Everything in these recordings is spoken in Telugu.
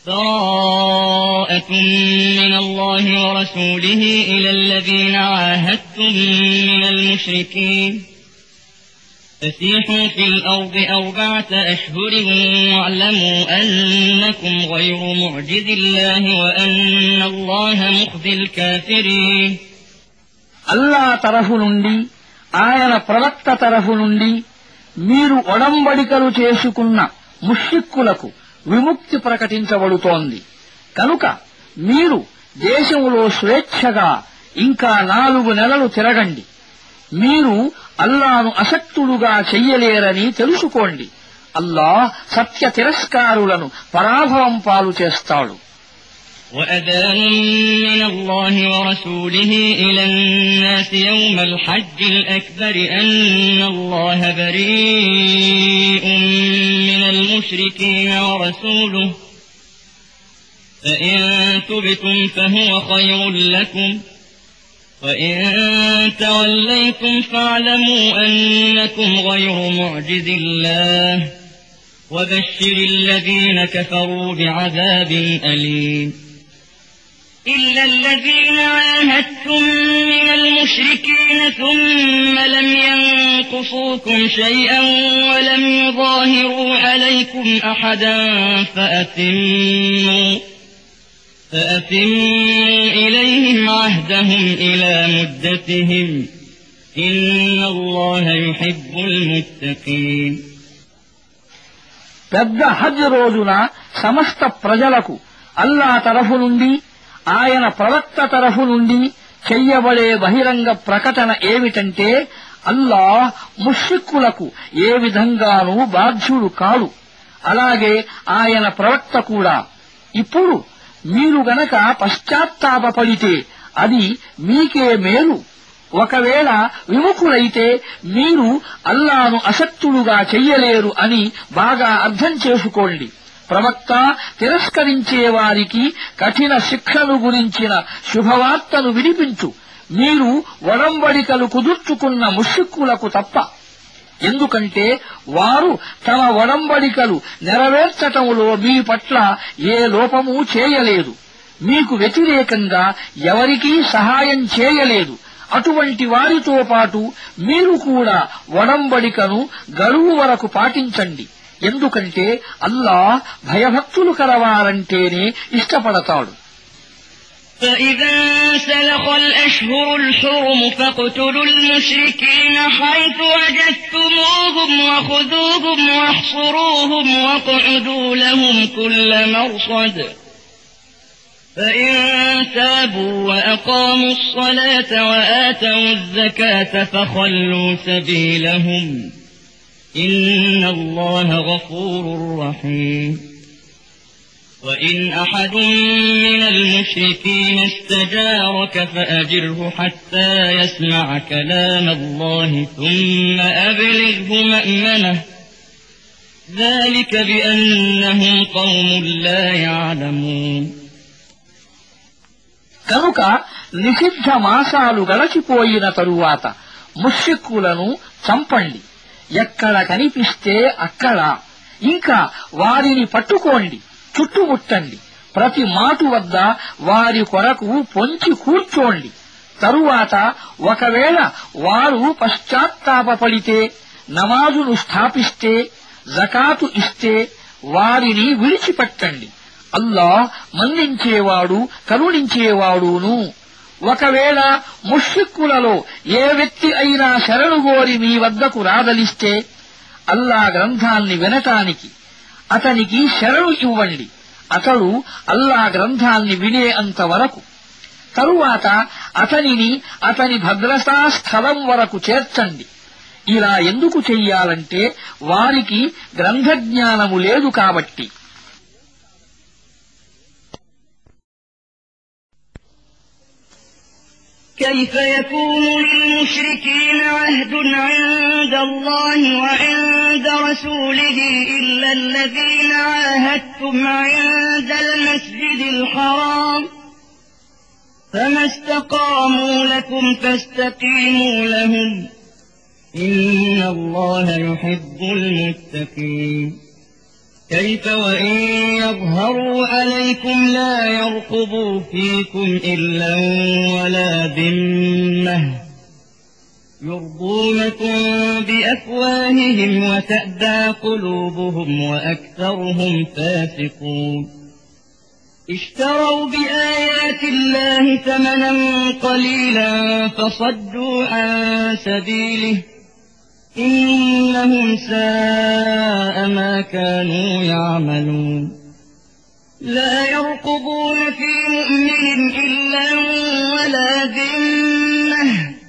براءة من الله ورسوله إلى الذين عاهدتم من المشركين فسيحوا في الأرض 4 أشهر واعلموا أنكم غير معجز الله وأن الله مخزي الكافرين. అల్లా తరఫు నుండి ఆయన ప్రవక్త తరఫు నుండి మీరు ఒడంబడికలు చేసుకున్న ముష్రిక్కులకు విముక్తి ప్రకటించబడుతోంది. కనుక మీరు దేశంలో స్వేచ్ఛగా ఇంకా 4 నెలలు తిరగండి. మీరు అల్లాను అసక్తుడుగా చెయ్యలేరని తెలుసుకోండి. అల్లాహ్ సత్య తిరస్కారులను పరాభవం పాలు చేస్తాడు. وأذان من الله ورسوله إلى الناس يوم الحج الأكبر أن الله بريء من المشركين ورسوله فإن تبتم فهو خير لكم وإن توليتم فاعلموا أنكم غير معجز الله وبشر الذين كفروا بعذاب أليم. إلا الذين عاهدتم من المشركين ثم لم ينقصوكم شيئا ولم يظاهروا عليكم أحدا فأتموا إليهم عهدهم إلى مدتهم إن الله يحب المتقين. పెద్ద హజ్ రోజున సమస్త ప్రజలకు అల్లా తరఫు నుండి ఆయన ప్రవక్త తరఫు నుండి చెయ్యబడే బహిరంగ ప్రకటన ఏమిటంటే అల్లాహ్ ముష్రిక్కులకు ఏ విధంగానూ బాధ్యుడు కాడు. అలాగే ఆయన ప్రవక్త కూడా. ఇప్పుడు మీరు గనక పశ్చాత్తాపపడితే అది మీకే మేలు. ఒకవేళ విముఖులైతే మీరు అల్లాను అసక్తులుగా చెయ్యలేరు అని బాగా అర్థం చేసుకోండి. ప్రవక్త తిరస్కరించే వారికి కఠిన శిక్షను గురించిన శుభవార్తను వినిపించు. మీరు ఒడంబడికలు కుదుర్చుకున్న ముష్రిక్కులకు తప్ప. ఎందుకంటే వారు తమ ఒడంబడికలు నెరవేర్చటంలో మీ పట్ల ఏ లోపమూ చేయలేదు. మీకు వ్యతిరేకంగా ఎవరికీ సహాయం చేయలేదు. అటువంటి వారితో పాటు మీరు కూడా ఒడంబడికను గడువు వరకు పాటించండి. ఎందుకంటే అల్లాహ్ భయభక్తులు కలవారంటేనే ఇష్టపడతాడు. فإذا انسلخ الأشهر الحرم فاقتلوا المشركين حيث وجدتموهم وخذوهم واحصروهم واقعدوا لهم كل مرصد فإن تابوا وأقاموا الصلاة وآتوا الزكاة فخلوا سبيلهم إن الله غفور رحيم. وإن أحد من المشركين استجارك فأجره حتى يسمع كلام الله ثم أبلغه مأمنه ذلك بأنهم قوم لا يعلمون. కనుక నిషిద్ధ మాసాలు గడచిపోయిన తరువాత ముష్రిక్కులను చంపండి. ఎక్కడ కనిపిస్తే అక్కడ. ఇంకా వారిని పట్టుకోండి, చుట్టుముట్టండి. ప్రతి మాటు వద్ద వారి కొరకు పొంచి కూర్చోండి. తరువాత ఒకవేళ వారు పశ్చాత్తాపపడితే, నమాజును స్థాపిస్తే, జకాతు ఇస్తే వారిని విడిచిపెట్టండి. అల్లాహ్ మన్నించేవాడు కరుణించేవాడును. ఒకవేళ ముష్రిక్కులలో ఏ వ్యక్తి అయినా శరణుగోరి మీ వద్దకు రాదలిస్తే అల్లా గ్రంథాన్ని వినటానికి అతనికి శరణు ఇవ్వండి. అతడు అల్లా గ్రంథాన్ని వినే అంతవరకు. తరువాత అతనిని అతని భద్రతా స్థలం వరకు చేర్చండి. ఇలా ఎందుకు చెయ్యాలంటే వారికి గ్రంథజ్ఞానము లేదు కాబట్టి. كيف يكون للمشركين عهد عند الله وعند رسوله إلا الذين عاهدتم عند المسجد الحرام فما استقاموا لكم فاستقيموا لهم إن الله يحب المتقين. كيف وإن يظهروا عليكم لا يرقبوا فيكم إلا ولا ذمة يرضونكم بأفواههم وتأبى قلوبهم وأكثرهم فاسقون اشتروا بآيات الله ثمنا قليلا فصدوا عن سبيله إنهم ساء ما كانوا يعملون لا يرقبون في مؤمن إلا ولا ذمة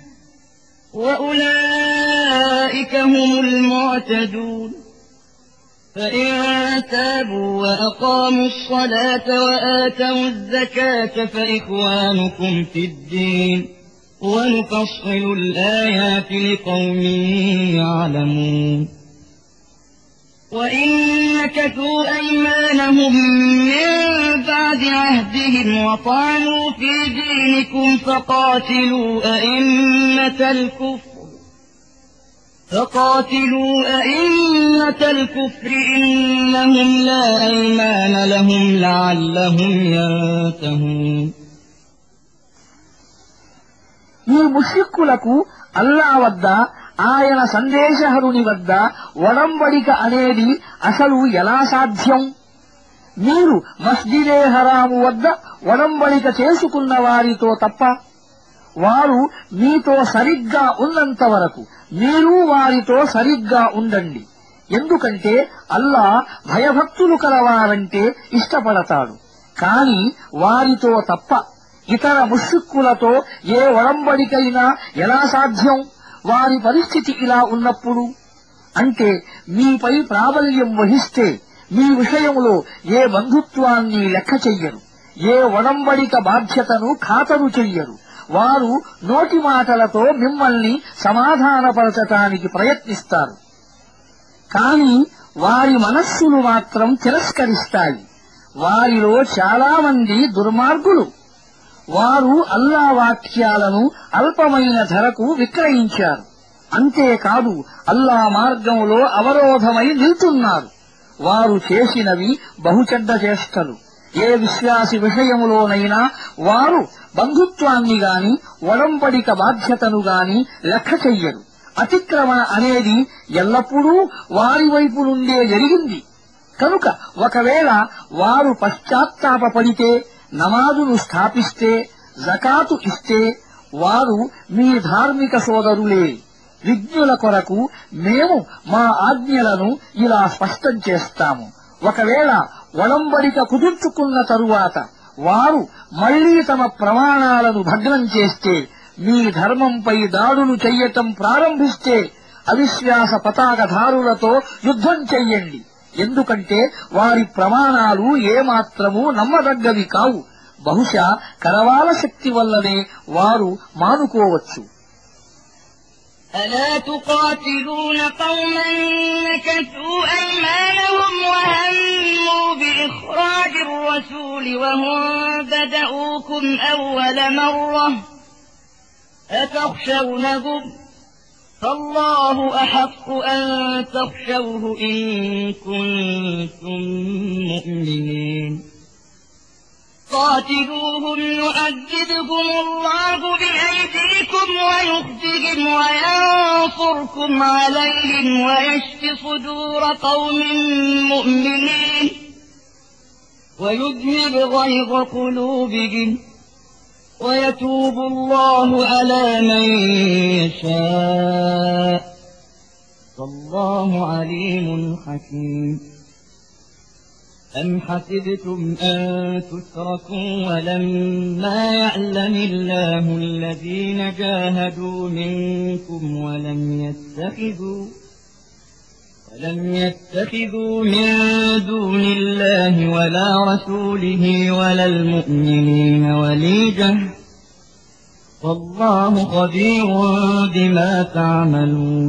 وأولئك هم المعتدون فإن تابوا وأقاموا الصلاة وآتوا الزكاة فإخوانكم في الدين ونفصل الآيات لقوم يعلمون وإن نكثوا أيمانهم من بعد عهدهم وطعنوا في دينكم فقاتلوا أئمة الكفر إنهم لا أيمان لهم لعلهم ينتهون ఈ ముష్రిక్కులకు అల్లా వద్ద ఆయన సందేశహరుని వద్ద ఒడంబడిక అనేది అసలు ఎలా సాధ్యం? మీరు మస్జిదే హరాము వద్ద ఒడంబడిక చేసుకున్న వారితో తప్ప వారు మీతో సరిగ్గా ఉన్నంత వరకు మీరు వారితో సరిగ్గా ఉండండి. ఎందుకంటే అల్లా భయభక్తులు కలవారంటే ఇష్టపడతాడు. కాని వారితో తప్ప ఇతర ముష్రిక్కులతో ఏ ఒడంబడికైనా ఎలా సాధ్యం? వారి పరిస్థితి ఇలా ఉన్నప్పుడు అంటే మీపై ప్రాబల్యం వహిస్తే మీ విషయంలో ఏ బంధుత్వాన్ని లెక్క చెయ్యరు, ఏ ఒడంబడిక బాధ్యతను ఖాతరు చెయ్యరు. వారు నోటి మాటలతో మిమ్మల్ని సమాధానపరచటానికి ప్రయత్నిస్తారు, కాని వారి మనస్సులు మాత్రం తిరస్కరిస్తాయి. వారిలో చాలా మంది దుర్మార్గులు. వారు అల్లా వాక్యాలను అల్పమైన ధరకు విక్రయించారు. అంతేకాదు అల్లా మార్గంలో అవరోధమై నిల్చున్నారు. వారు చేసినవి బహుచెడ్డ చేష్టలు. ఏ విశ్వాసి విషయంలోనైనా వారు బంధుత్వాన్ని గాని ఒడంబడిక బాధ్యతను గాని లెక్క చెయ్యరు. అతిక్రమణ అనేది ఎల్లప్పుడూ వారి వైపు నుండే జరిగింది. కనుక ఒకవేళ వారు పశ్చాత్తాపపడితే, నమాజును స్థాపిస్తే, జకాతు ఇస్తే వారు మీ ధార్మిక సోదరులే. విజ్ఞుల కొరకు మేము మా ఆజ్ఞలను ఇలా స్పష్టం చేస్తాము. ఒకవేళ ఒడంబడిక కుదుర్చుకున్న తరువాత వారు మళ్లీ తమ ప్రమాణాలను భగ్నం చేస్తే, మీ ధర్మంపై దాడులు చెయ్యటం ప్రారంభిస్తే అవిశ్వాస పతాకధారులతో యుద్ధం చెయ్యండి. ఎందుకంటే వారి ప్రమాణాలు ఏమాత్రమూ నమ్మదగ్గవి కావు. బహుశా కరవాల శక్తి వల్లనే వారు మానుకోవచ్చు. ألا تقاتلون قوما نكثوا أيمانهم وهموا بإخراج الرسول وهم بدؤوكم أول مرة أتخشونهم فالله أحق أن تخشوه إن كنتم مؤمنين قاتلوهم يعذبهم الله بأيديكم ويخزهم وينصركم عليهم ويشف صدور قوم مؤمنين ويذهب غيظ قلوبهم ويتوب الله على من يشاء والله عليم حكيم أم حسبتم أن تتركوا ولما يعلم الله الذين جاهدوا منكم ولم يتخذوا من دون الله ولا رسوله ولا المؤمنين وليجة والله خبير بما تعملون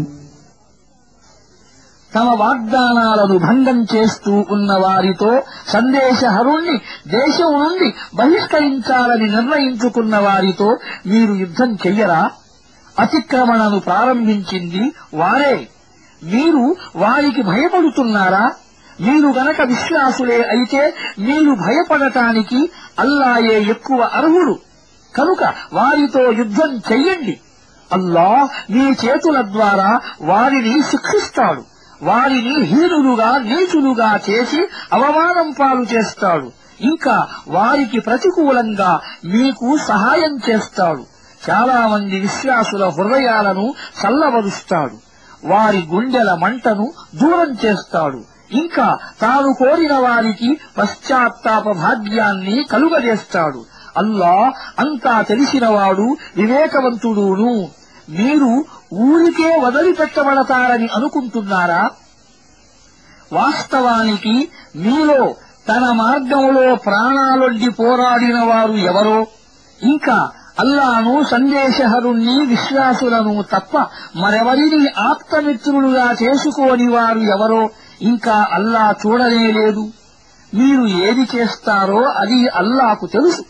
తమ వాగ్దానాలను భంగం చేస్తూ ఉన్న వారితో సందేశహరుణ్ణి దేశం నుండి బహిష్కరించాలని నిర్ణయించుకున్న వారితో మీరు యుద్ధం చెయ్యరా? అతిక్రమణను ప్రారంభించింది వారే. మీరు వారికి భయపడుతున్నారా? మీరు గనక విశ్వాసులే అయితే మీరు భయపడటానికి అల్లాయే ఎక్కువ అర్హుడు కనుక వారితో యుద్ధం చెయ్యండి. అల్లాహ్ మీ చేతుల ద్వారా వారిని శిక్షిస్తాడు, వారిని హీనులుగా నీచులుగా చేసి అవమానం పాలు చేస్తాడు, ఇంకా వారికి ప్రతికూలంగా మీకు సహాయం చేస్తాడు. చాలా మంది విశ్వాసుల హృదయాలను చల్లబరుస్తాడు, వారి గుండెల మంటను దూరం చేస్తాడు, ఇంకా తాను కోరిన వారికి పశ్చాత్తాప భాగ్యాన్ని కలుగజేస్తాడు. అల్లాహ్ అంతా తెలిసినవాడు, వివేకవంతుడును. మీరు ఊరికే వదిలిపెట్టబడతారని అనుకుంటున్నారా? వాస్తవానికి మీలో తన మార్గంలో ప్రాణాలొడ్డి పోరాడిన వారు ఎవరో, ఇంకా అల్లాను సందేశహరుణ్ణి విశ్వాసులను తప్ప మరెవరిని ఆప్తమిత్రులుగా చేసుకోని వారు ఎవరో ఇంకా అల్లా చూడనే లేదు. మీరు ఏది చేస్తారో అది అల్లాకు తెలుసు.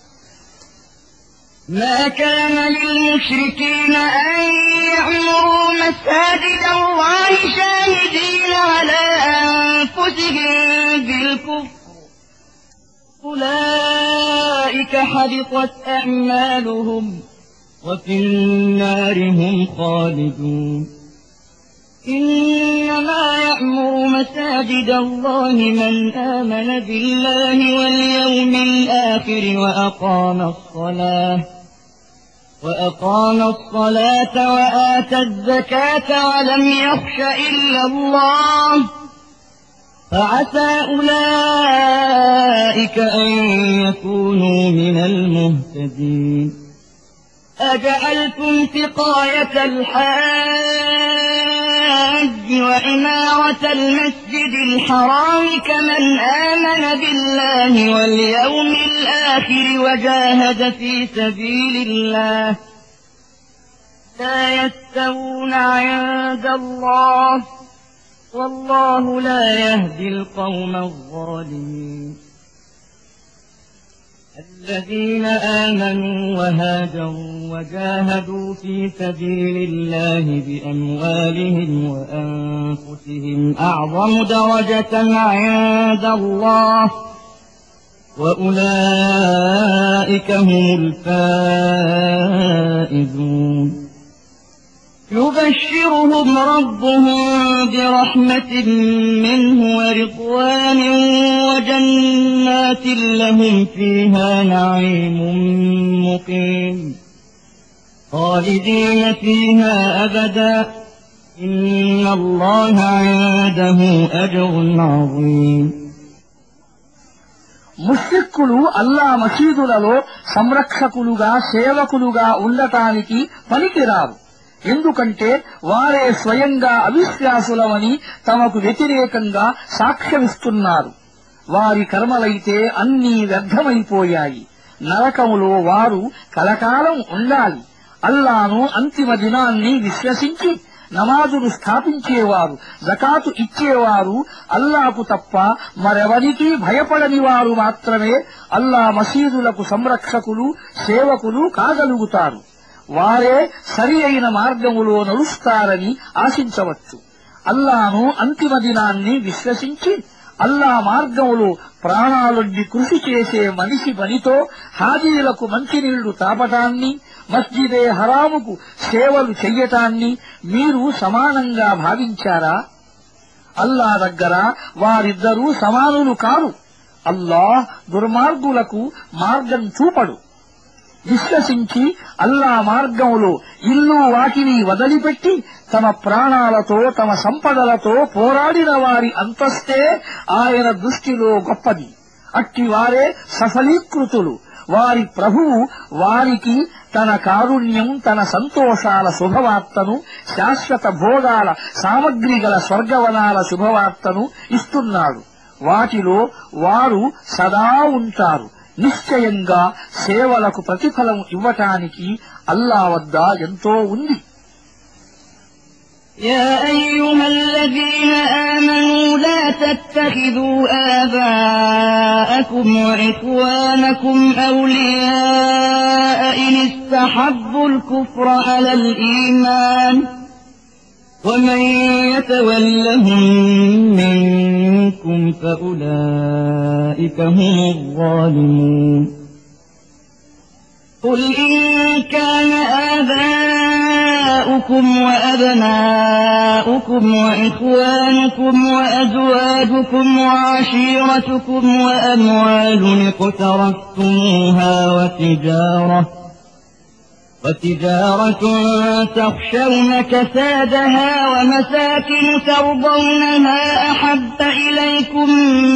ما كان للمشركين أن يعمروا مساجد الله شاهدين على أنفسهم بالكفر أولئك حبطت أعمالهم وفي النار هم خالدون إنما يعمر مساجد الله من آمن بالله واليوم الآخر وأقام الصلاة وآتى الزكاة ولم يخش إلا الله فعسى أولئك أن يكونوا من المهتدين أجعلتم سقاية الحاج وعمارة المسجد الحرام كمن آمن بالله واليوم الآخر وجاهد في سبيل الله لا يستوون عند الله والله لا يهدي القوم الظالمين الذين آمنوا وهاجروا وجاهدوا في سبيل الله بأموالهم وأنفسهم أعظم درجة عند الله وأولئك هم الفائزون يبشرهم ربهم برحمة منه ورضوان وجنات لهم فيها نعيم مقيم خالدين فيها أبدا إن الله عنده أجر عظيم ముష్రిక్కులు అల్లా మసీదులలో సంరక్షకులుగా సేవకులుగా ఉండటానికి పనికిరారు. ఎందుకంటే వారే స్వయంగా అవిశ్వాసులమని తమకు వ్యతిరేకంగా సాక్ష్యమిస్తున్నారు. వారి కర్మలైతే అన్నీ వ్యర్థమైపోయాయి. నరకములో వారు కలకాలం ఉండాలి. అల్లాను అంతిమ దినాన్ని విశ్వసించి నమాజును స్థాపించేవారు, జకాతు ఇచ్చేవారు, అల్లాకు తప్ప మరెవరికీ భయపడని వారు మాత్రమే అల్లా మసీదులకు సంరక్షకులు, సేవకులు కాగలుగుతారు. వారే సరి అయిన మార్గములో నడుస్తారని ఆశించవచ్చు. అల్లాను అంతిమ దినాన్ని విశ్వసించి అల్లా మార్గములో ప్రాణాలొడ్డి కృషి చేసే మనిషి పనితో హాజీలకు మంచినీళ్లు తాపటాన్ని, మస్జిదే హరాముకు సేవలు చెయ్యటాన్ని మీరు సమానంగా భావించారా? అల్లా దగ్గర వారిద్దరూ సమానులు కారు. అల్లాహ్ దుర్మార్గులకు మార్గం చూపడు. విశ్వసించి అల్లా మార్గంలో ఇల్లు వాటిని వదిలిపెట్టి తమ ప్రాణాలతో తమ సంపదలతో పోరాడిన వారి అంతస్తే ఆయన దృష్టిలో గొప్పది. అట్టివారే సఫలీకృతులు. వారి ప్రభువు వారికి తన కారుణ్యం, తన సంతోషాల శుభవార్తను, శాశ్వత భోగాల సామగ్రి గల స్వర్గవనాల శుభవార్తను ఇస్తున్నాడు. వాటిలో వారు సదా ఉంటారు. నిశ్చయంగా సేవలకు ప్రతిఫలం ఇవ్వటానికి అల్లా వద్ద ఎంతో ఉంది. يا أيها الذين آمنوا لا تتخذوا آباءكم وإخوانكم أولياء إن استحبوا الكفر على الإيمان ومن يتولهم منكم فأولئك هم الظالمون قل إن كان آباؤكم وأبناؤكم وإخوانكم وأزواجكم وعشيرتكم وأموال اقترفتموها وتجارة تخشون كسادها ومساكن ترضونها أحب إليكم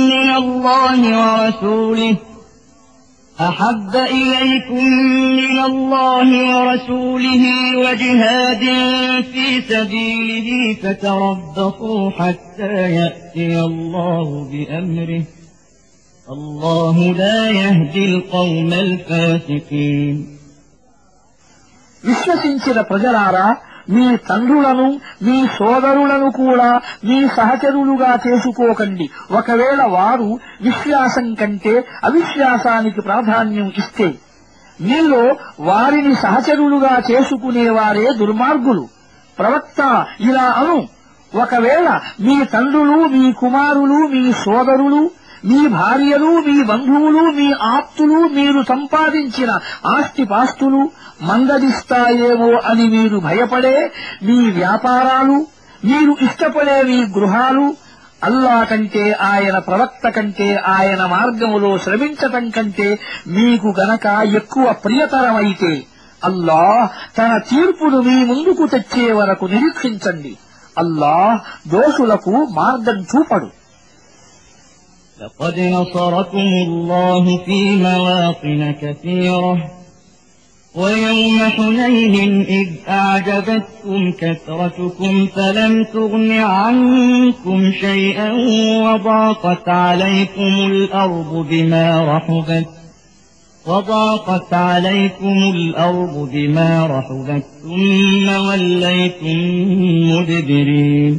من الله ورسوله وجهاد في سبيله فتربصوا حتى يأتي الله بأمره الله لا يهدي القوم الفاسقين విశ్వసించిన ప్రజలారా, మీ తండ్రులను మీ సోదరులను కూడా మీ సహచరులుగా చేసుకోకండి. ఒకవేళ వారు విశ్వాసం కంటే అవిశ్వాసానికి ప్రాధాన్యం ఇస్తే మీలో వారిని సహచరులుగా చేసుకునేవారే దుర్మార్గులు. ప్రవక్త ఇలా అను, ఒకవేళ మీ తండ్రులు, మీ కుమారులు, మీ సోదరులు, మీ భార్యలు, మీ బంధువులు, మీ ఆప్తులు, మీరు సంపాదించిన ఆస్తిపాస్తులు మందలిస్తాయేమో అని మీరు భయపడే మీ వ్యాపారాలు, మీరు ఇష్టపడే మీ గృహాలు అల్లా కంటే, ఆయన ప్రవక్త కంటే, ఆయన మార్గములో శ్రమించటం కంటే మీకు గనక ఎక్కువ ప్రియతరమైతే అల్లాహ్ తన తీర్పును మీ ముందుకు తెచ్చే వరకు నిరీక్షించండి. అల్లాహ్ దోషులకు మార్గం చూపడు. لقد نصركم الله في مواطن كثيرة ويوم حنين إذ أعجبتكم كثرتكم فلم تغن عنكم شيئا وضاقت عليكم الأرض بما رحبت ثم وليتم مدبرين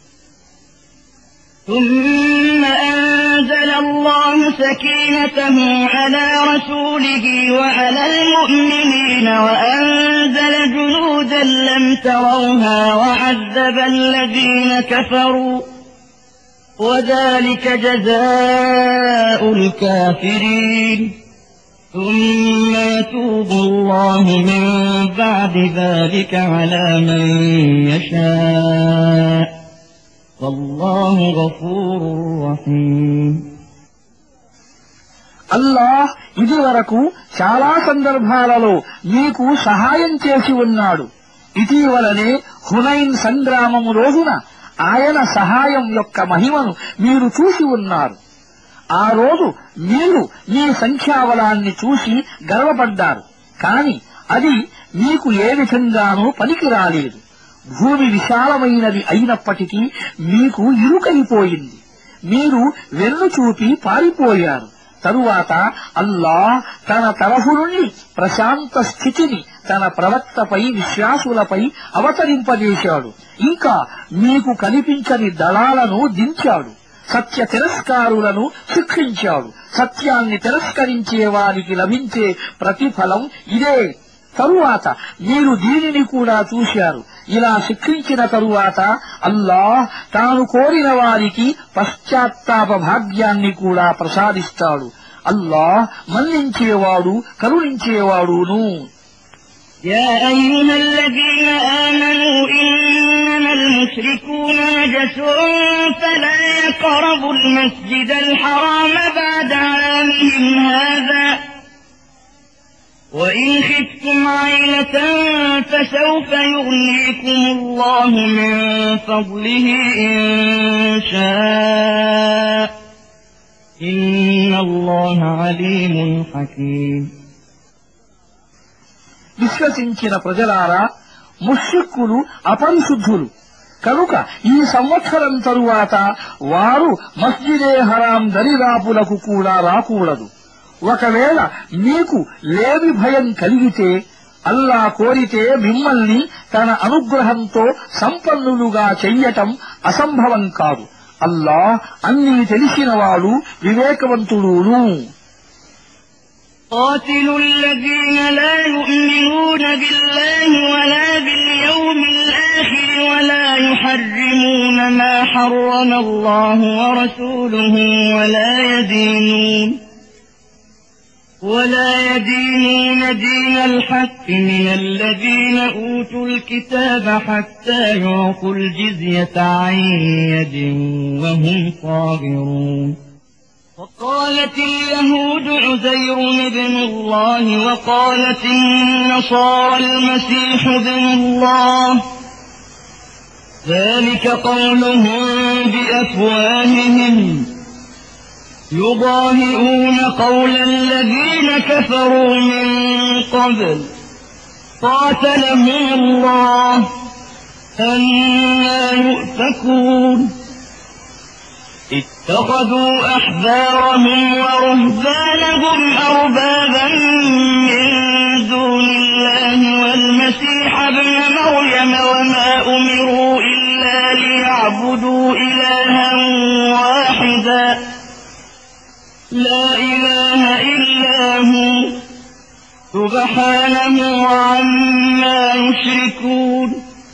ثم أنزل الله سكينته على رسوله وعلى المؤمنين وأنزل جنودا لم تروها وعذب الذين كفروا وذلك جزاء الكافرين ثم يتوب الله من بعد ذلك على من يشاء والله غفور رحيم అల్లాహ్ ఇదివరకు చాలా సందర్భాలలో మీకు సహాయం చేసి ఉన్నాడు. ఇటీవలనే హునైన్ సంగ్రామము రోజున ఆయన సహాయం యొక్క మహిమను మీరు చూసి ఉన్నారు. ఆ రోజు మీరు మీ సంఖ్యాబలాన్ని చూసి గర్వపడ్డారు. కాని అది మీకు ఏ విధంగానూ పనికి రాలేదు. భూమి విశాలమైనది అయినప్పటికీ మీకు ఇరుకైపోయింది. మీరు వెన్ను చూపి పారిపోయారు. తరువాత అల్లాహ్ తన తరఫు నుండి ప్రశాంత స్థితిని తన ప్రవక్తపై, విశ్వాసులపై అవతరింపజేశాడు. ఇంకా మీకు కనిపించని దళాలను దించాడు. సత్య తిరస్కారులను శిక్షించాడు. సత్యాన్ని తిరస్కరించే వారికి లభించే ప్రతిఫలం ఇదే. తరువాత మీరు దీనిని కూడా చూశారు. ఇలా శిక్షించిన తరువాత అల్లాహ్ తాను కోరిన వారికి పశ్చాత్తాప భాగ్యాన్ని కూడా ప్రసాదిస్తాడు. అల్లాహ్ మన్నించేవాడు, కరుణించేవాడును. يا أيها الذين آمنوا إنما المشركون نجس فلا يقربوا المسجد الحرام بعد عامهم هذا وإن خفتم عيلة فسوف يغنيكم الله من فضله إن شاء إن الله عليم حكيم విశ్వసించిన ప్రజలారా, ముష్రిక్కులు అపరిశుద్ధులు కనుక ఈ సంవత్సరం తరువాత వారు మస్జిదే హరాం దరిదాపులకు కూడా రాకూడదు. ఒకవేళ మీకు లేమి భయం కలిగితే అల్లా కోరితే మిమ్మల్ని తన అనుగ్రహంతో సంపన్నులుగా చెయ్యటం అసంభవం కాదు. అల్లాహ్ అన్నీ తెలిసినవాడు, వివేకవంతుడును. قاتلوا الذين لا يؤمنون بالله ولا باليوم الآخر ولا يحرمون ما حرم الله ورسوله ولا يدينون دين الحق من الذين أوتوا الكتاب حتى يعطوا الجزية عن يد وهم صاغرون وقالت اليهود عزير ابن الله وقالت النصارى المسيح ابن الله ذلك قولهم بأفواههم يضاهئون قول الذين كفروا من قبل قاتلهم الله أنى يؤفكون اتخذوا أحبارهم ورهبانهم أربابا من دون الله والمسيح ابن مريم وما أمروا إلا ليعبدوا إلها واحدا لا إله إلا هو سبحانه عما يشركون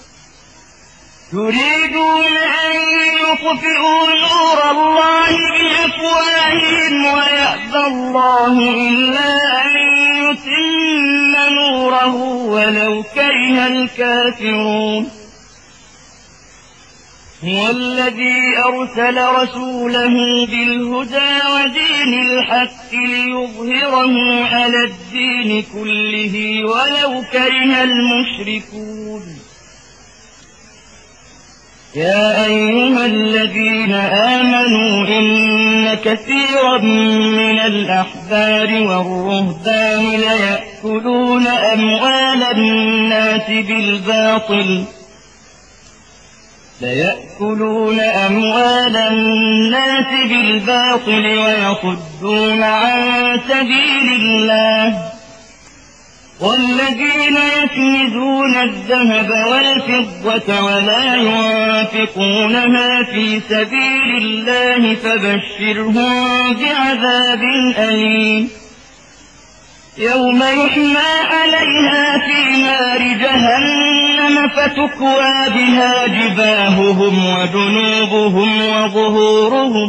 يريدون أن يطفئوا نور الله بأفواههم ويأبى الله إلا أن يتم نوره ولو كره الكافرون هو الذي أرسل رسوله بالهدى ودين الحق ليظهره على الدين كله ولو كره المشركون يا أيها الذين آمنوا إن كثيرا من الأحبار والرهبان ليأكلون أموال الناس بالباطل ويصدون عن سبيل الله والذين يكنزون الذهب والفضة ولا ينفقونها في سبيل الله فبشرهم بعذاب أليم يوم يحمى عليها في نار جهنم فتكوى بها جباههم وجنوبهم وظهورهم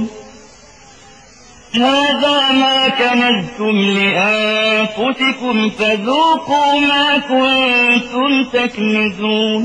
هذا ما كنزتم لأنفسكم فذوقوا ما كنتم تكنزون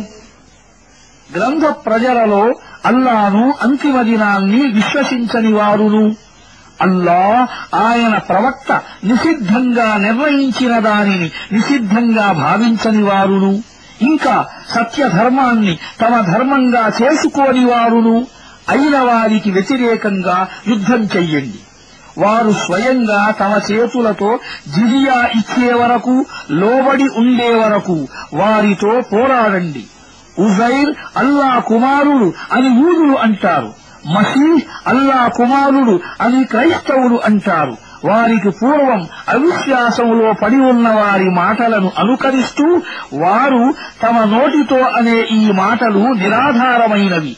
గ్రంథ ప్రజలలో అల్లాను అంతిమ దినాన్ని విశ్వసించని వారును అల్లా ఆయన ప్రవక్త నిషిద్ధంగా నిర్ణయించిన దానిని నిషిద్ధంగా భావించని వారును ఇంకా సత్యధర్మాన్ని తమ ధర్మంగా చేసుకోని వారును అయిన వారికి వ్యతిరేకంగా యుద్ధం చెయ్యండి వారు స్వయంగా తమ చేతులతో జిజియా ఇచ్చే వరకు లోబడి ఉండే వరకు వారితో పోరాడండి ఉజైర్ అల్లా కుమారుడు అని యూదులు అంటారు మసీహ్ అల్లా కుమారుడు అని క్రైస్తవులు అంటారు వారికి పూర్వం అవిశ్వాసంలో పడి ఉన్న వారి మాటలను అనుకరిస్తూ వారు తమ నోటితో అనే ఈ మాటలు నిరాధారమైనవి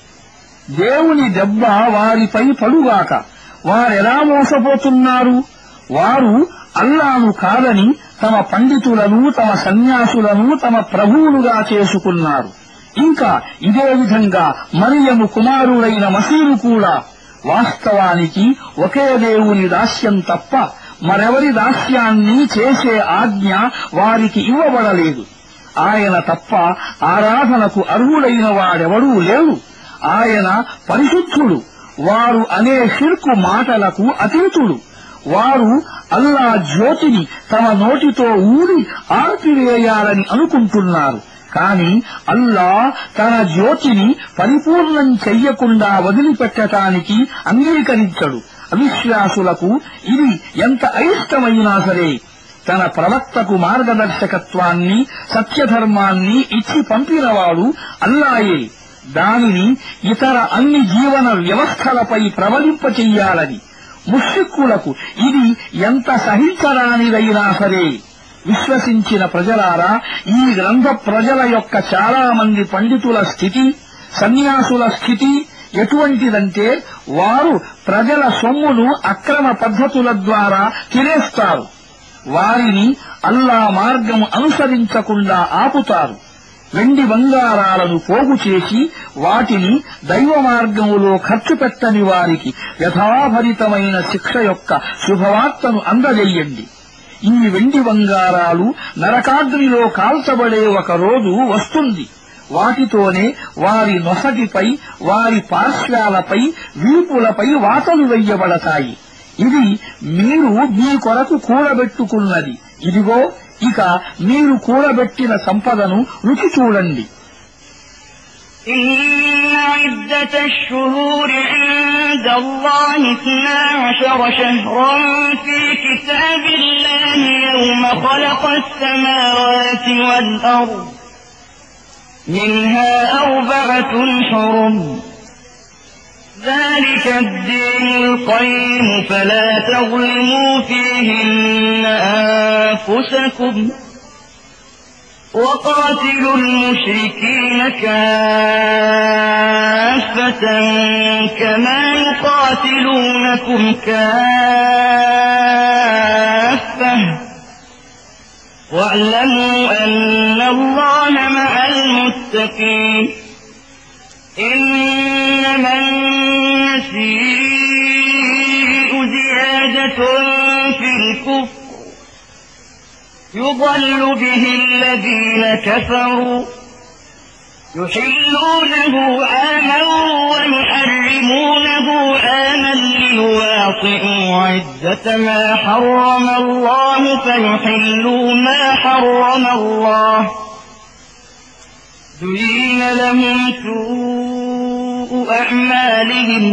దేవుని దెబ్బ వారిపై పడుగాక వారెలా మోసపోతున్నారు వారు అల్లాను కాదని తమ పండితులను తమ సన్యాసులను తమ ప్రభువులుగా చేసుకున్నారు ఇంకా ఇదే విధంగా మరియము కుమారుడైన మసీహు కూడా వాస్తవానికి ఒకే దేవుని దాస్యం తప్ప మరెవరి దాస్యాన్ని చేసే ఆజ్ఞ వారికి ఇవ్వబడలేదు ఆయన తప్ప ఆరాధనకు అర్హుడైన వాడెవడూ లేడు ఆయన పరిశుద్ధుడు వారు అనే షిర్కు మాటలకు అతీతుడు వారు అల్లా జ్యోతిని తమ నోటితో ఊడి ఆర్పివేయాలని అనుకుంటున్నారు కాని అల్లా తన జ్యోతిని పరిపూర్ణం చెయ్యకుండా వదిలిపెట్టటానికి అంగీకరించడు అవిశ్వాసులకు ఇది ఎంత అయిష్టమైనా సరే తన ప్రవక్తకు మార్గదర్శకత్వాన్ని సత్యధర్మాన్ని ఇచ్చి పంపినవాడు అల్లాయే దానిని ఇతర అన్ని జీవన వ్యవస్థలపై ప్రబలింపచెయ్యాలని ముష్రిక్కులకు ఇది ఎంత సహించరానిదైనా సరే విశ్వసించిన ప్రజలారా ఈ గ్రంథ ప్రజల యొక్క చాలా మంది పండితుల స్థితి సన్యాసుల స్థితి ఎటువంటిదంటే వారు ప్రజల సొమ్మును అక్రమ పద్ధతుల ద్వారా తినేస్తారు వారిని అల్లా మార్గం అనుసరించకుండా ఆపుతారు వెండి బంగారాలను పోగు చేసి వాటిని దైవ మార్గములో ఖర్చు పెట్టని వారికి యథాభరితమైన శిక్ష యొక్క శుభవార్తను అందజేయండి. ఈ వెండి బంగారాలు నరకాగ్నిలో కాల్చబడే ఒక రోజు వస్తుంది. వాటితోనే వారి నొసటిపై, వారి పార్శ్వాలపై, వీపులపై వాతలు వెయ్యబడతాయి. ఇది మీరు మీ కొరకు కూడబెట్టుకున్నది. ఇదిగో ఇక మీరు కూడబెట్టిన సంపదను రుచి చూడండి. إن عدة الشهور عند الله 12 شهرا في كتاب الله يوم خلق السماوات والأرض منها 4 حرم ذلك الدين القيم فلا تظلموا فيهن أنفسكم وقاتلوا المشركين كافة كما يقاتلونكم كافة واعلموا أن الله مع المتقين إنما النسيء زيادة في الكفر يضل به الذين كفروا يحلونه عاما ويحرمونه عاما ليواطئوا عدة ما حرم الله فيحلوا ما حرم الله زين لهم سوء أعمالهم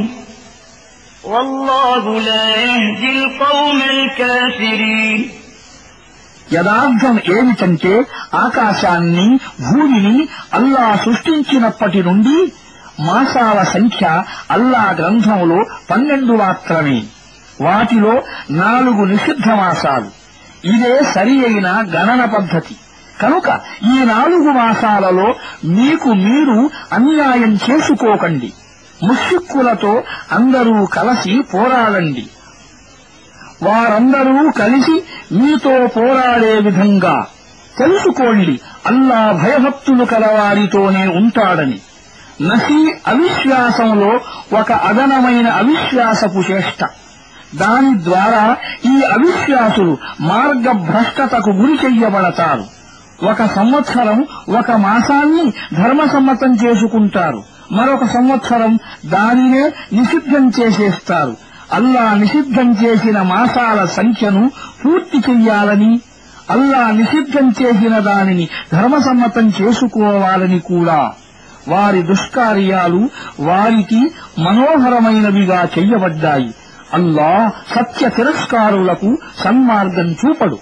والله لا يهدي القوم الكافرين. యదార్థం ఏమిటంటే ఆకాశాన్ని, భూమిని అల్లా సృష్టించినప్పటి నుండి మాసాల సంఖ్య అల్లా గ్రంథంలో 12 మాత్రమే. వాటిలో 4 నిషిద్ధ మాసాలు. ఇదే సరి అయిన గణన పద్ధతి. కనుక ఈ 4 మాసాలలో మీకు మీరు అన్యాయం చేసుకోకండి. ముష్రిక్కులతో అందరూ కలిసి పోరాడండి. వారందరూ కలిసి మీతో పోరాడే విధంగా తెలుసుకోండి అల్లా భయభక్తులు కలవారితోనే ఉంటాడని. నసీ అవిశ్వాసంలో ఒక అదనమైన అవిశ్వాసపు చేష్ట. దాని ద్వారా ఈ అవిశ్వాసులు మార్గభ్రష్టతకు గురి చెయ్యబడతారు. 1 సంవత్సరం 1 మాసాన్ని ధర్మసమ్మతం చేసుకుంటారు. మరొక సంవత్సరం దానినే నిషిద్ధం చేసేస్తారు. అల్లా నిషిద్ధం చేసిన మాసాల సంఖ్యను పూర్తి చెయ్యాలని, అల్లా నిషిద్ధం చేసిన దానిని ధర్మసమ్మతం చేసుకోవాలని కూడా. వారి దుష్కార్యాలు వారికి మనోహరమైనవిగా చెయ్యబడ్డాయి. అల్లా సత్య తిరస్కారులకు సన్మార్గం చూపడు.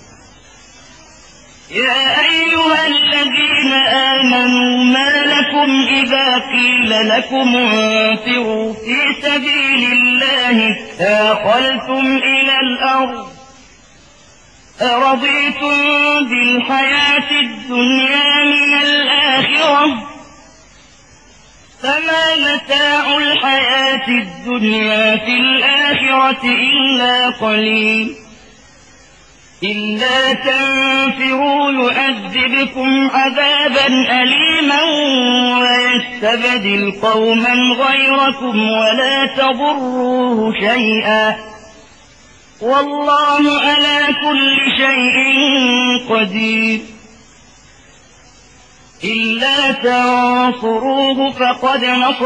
يا أيها الذين آمنوا ما لكم إذا قيل لكم انفروا في سبيل الله اثاقلتم إلى الأرض أرضيتم بالحياة الدنيا من الآخرة فما متاع الحياة الدنيا في الآخرة إلا قليل إلا تنفروا يعذبكم عذابا أليما ويستبدل قوما غيركم ولا تضروه شيئا والله على كل شيء قدير إلا تنصروه فقد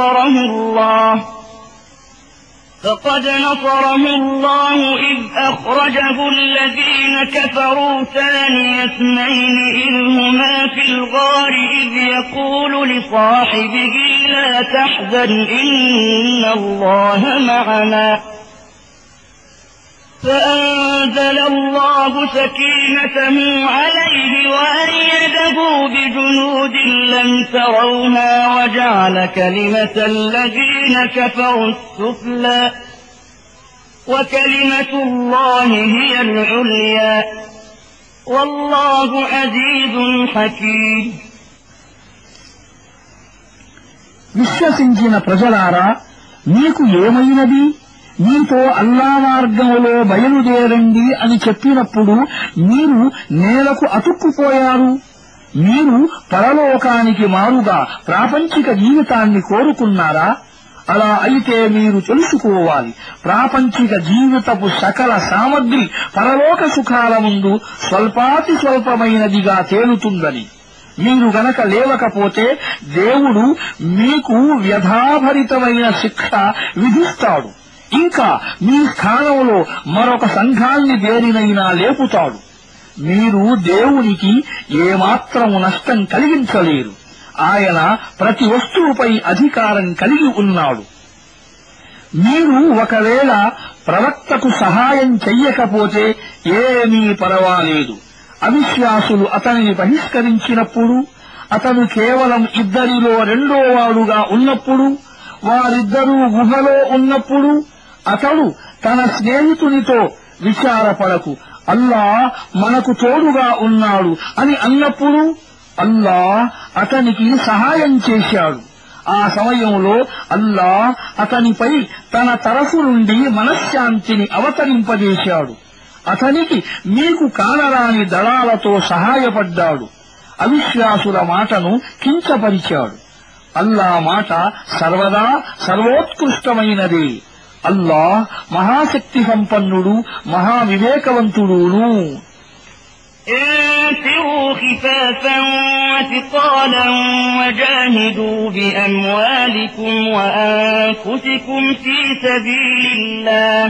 نصره الله إذ أخرجه الذين كفروا ثاني اثنين إذ هما في الغار إذ يقول لصاحبه لا تحزن إن الله معنا فأنزل الله سكينته عليه وأيده بجنود لم تروها وجعل كلمة الذين كفروا السفلى وكلمة الله هي العليا والله عزيز حكيم. విశ్వసించిన ప్రజలారా, మీకు ఏమైనది? మీతో అల్లా మార్గంలో బయలుదేరండి అని చెప్పినప్పుడు మీరు నేలకు అతుక్కుపోయారు. మీరు పరలోకానికి మారుగా ప్రాపంచిక జీవితాన్ని కోరుకున్నారా? అలా అయితే మీరు తెలుసుకోవాలి, ప్రాపంచిక జీవితపు సకల సామగ్రి పరలోక సుఖాల ముందు స్వల్పాతి స్వల్పమైనదిగా తేలుతుందని. మీరు గనక లేవకపోతే దేవుడు మీకు వ్యధాభరితమైన శిక్ష విధిస్తాడు. ఇంకా మీ స్థానంలో మరొక సంఘాన్ని దేనినైనా లేపుతాడు. మీరు దేవునికి ఏమాత్రం నష్టం కలిగించలేరు. ఆయన ప్రతి వస్తువుపై అధికారం కలిగి ఉన్నాడు. మీరు ఒకవేళ ప్రవక్తకు సహాయం చెయ్యకపోతే ఏమీ పర్వాలేదు. అవిశ్వాసులు అతనిని బహిష్కరించినప్పుడు, అతను కేవలం ఇద్దరిలో రెండోవాడుగా ఉన్నప్పుడు, వారిద్దరూ గుహలో ఉన్నప్పుడు అతడు తన స్నేహితునితో విచారపడకు, అల్లాహ్ మనకు తోడుగా ఉన్నాడు అని అన్నప్పుడు అల్లాహ్ అతనికి సహాయం చేశాడు. ఆ సమయంలో అల్లాహ్ అతనిపై తన తరఫు నుండి మనశ్శాంతిని అవతరింపజేశాడు. అతనికి మీకు కానరాని దళాలతో సహాయపడ్డాడు. అవిశ్వాసుల మాటను కించపరిచాడు. అల్లాహ్ మాట సర్వదా సర్వోత్కృష్టమైనదే. అల్లాహ్ మహాశక్తి సంపన్నుడు, మహావివేకవంతుడును. انفروا خفافا وثقالا وجاهدوا بأموالكم وأنفسكم في سبيل الله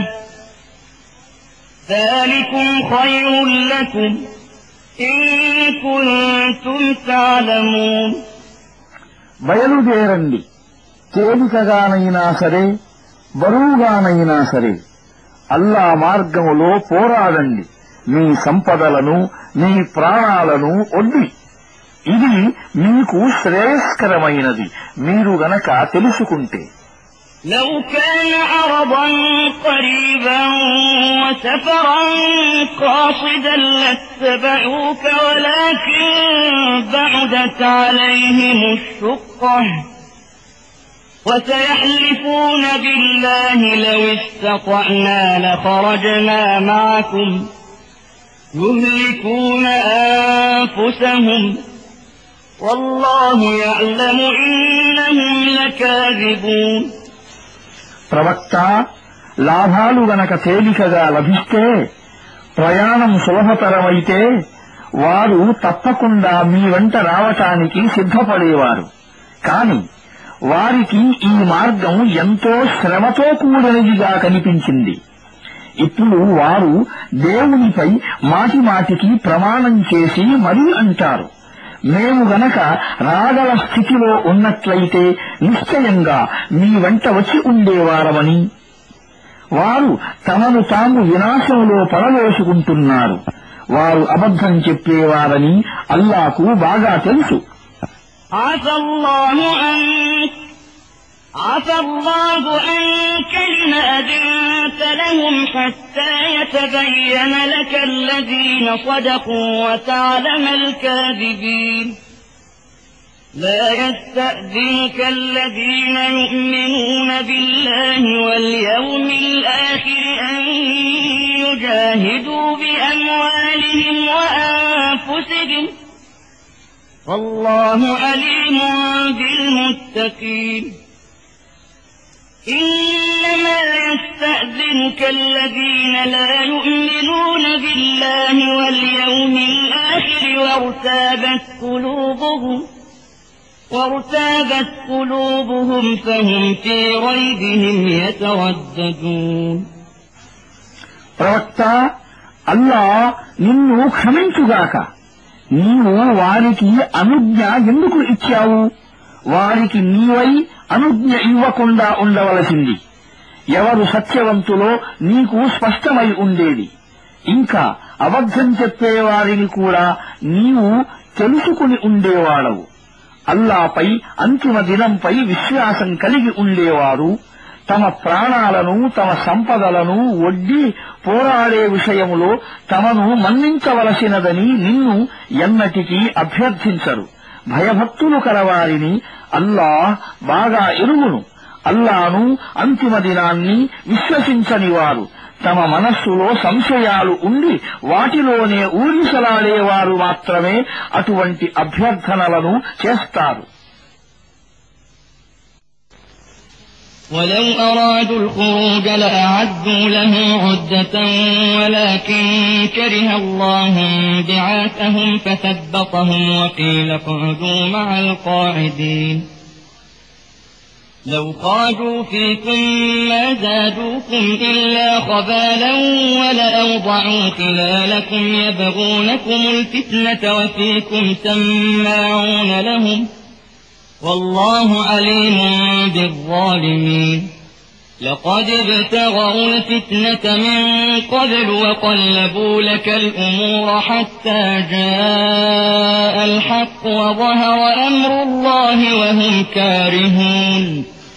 ذلكم خير لكم إن كنتم تعلمون. బయలుదేరండి, తేలికగానైనా సరే బరువుగానైనా సరే అల్లా మార్గములో పోరాడండి. మీ సంపదలను, మీ ప్రాణాలను ఒడ్డి. ఇది మీకు శ్రేయస్కరమైనది మీరు గనక తెలుసుకుంటే. لو كان عرضا قريبا وسفرا قاصدا لاتبعوك ولكن بعدت عليهم الشقة وسيحلفون بالله لو استطعنا لخرجنا معكم يهلكون أنفسهم والله يعلم إنهم لكاذبون. ప్రవక్త, లాభాలు గనక తేలికగా లభిస్తే, ప్రయాణం సులభతరమైతే వారు తప్పకుండా మీ వెంట రావటానికి సిద్ధపడేవారు. కాని వారికి ఈ మార్గం ఎంతో శ్రమతో కూడినదిగా కనిపించింది. ఇప్పుడు వారు దేవునిపై మాటిమాటికి ప్రమాణం చేసి మరీ అంటారు, మేము గనక రాగల స్థితిలో ఉన్నట్లయితే నిశ్చయంగా మీ వెంట వచ్చి ఉండేవారమని. వారు తమను తాము వినాశంలో పడవేసుకుంటున్నారు. వారు అబద్ధం చెప్పేవారని అల్లాకు బాగా తెలుసు. عفى الله عنك لما أذنت لهم حتى يتبين لك الذين صدقوا وتعلم الكاذبين. لا يستأذنك الذين يؤمنون بالله واليوم الآخر أن يجاهدوا بأموالهم وأنفسهم والله عليم بالمتقين. إنما يستأذنك الذين لا يؤمنون بالله واليوم الآخر وارتابت قلوبهم فهم في ريبهم يترددون. ప్రవక్త, అల్లాహ్ నిన్ను క్షమించుగాక. నీవు వారికి అనుజ్ఞ ఎందుకు ఇచ్చావు? వారికి నీవై అనుజ్ఞ ఇవ్వకుండా ఉండవలసింది. ఎవరు సత్యవంతులో నీకు స్పష్టమై ఉండేది. ఇంకా అబద్ధం చెప్పేవారిని కూడా నీవు తెలుసుకుని ఉండేవాడవు. అల్లాపై, అంతిమ దినంపై విశ్వాసం కలిగి ఉండేవారు తమ ప్రాణాలను, తమ సంపదలను ఒడ్డి పోరాడే విషయములో తమను మన్నించవలసినదని నిన్ను ఎన్నటికీ అభ్యర్థించరు. భయభక్తులు కలవారిని అల్లాహ్ బాగా ఎరుగును. అల్లాను, అంతిమ దినాన్ని విశ్వసించని వారు తమ మనస్సులో సంశయాలు ఉండి వాటిలోనే ఊగిసలాడేవారు మాత్రమే అటువంటి అభ్యర్థనలను చేస్తారు. ولو أرادوا الخروج لأعدوا له عدة ولكن كره الله بعاثهم فثبطهم وقيل اقعدوا مع القاعدين لو خرجوا فيكم ما زادوكم إلا خبالا ولأوضعوا خلالكم يبغونكم الفتنة وفيكم سماعون لهم والله عليم بالظالمين لقد ابتغوا الفتنة من قبل وقلبوا لك الأمور حتى جاء الحق وظهر أمر الله وهم كارهون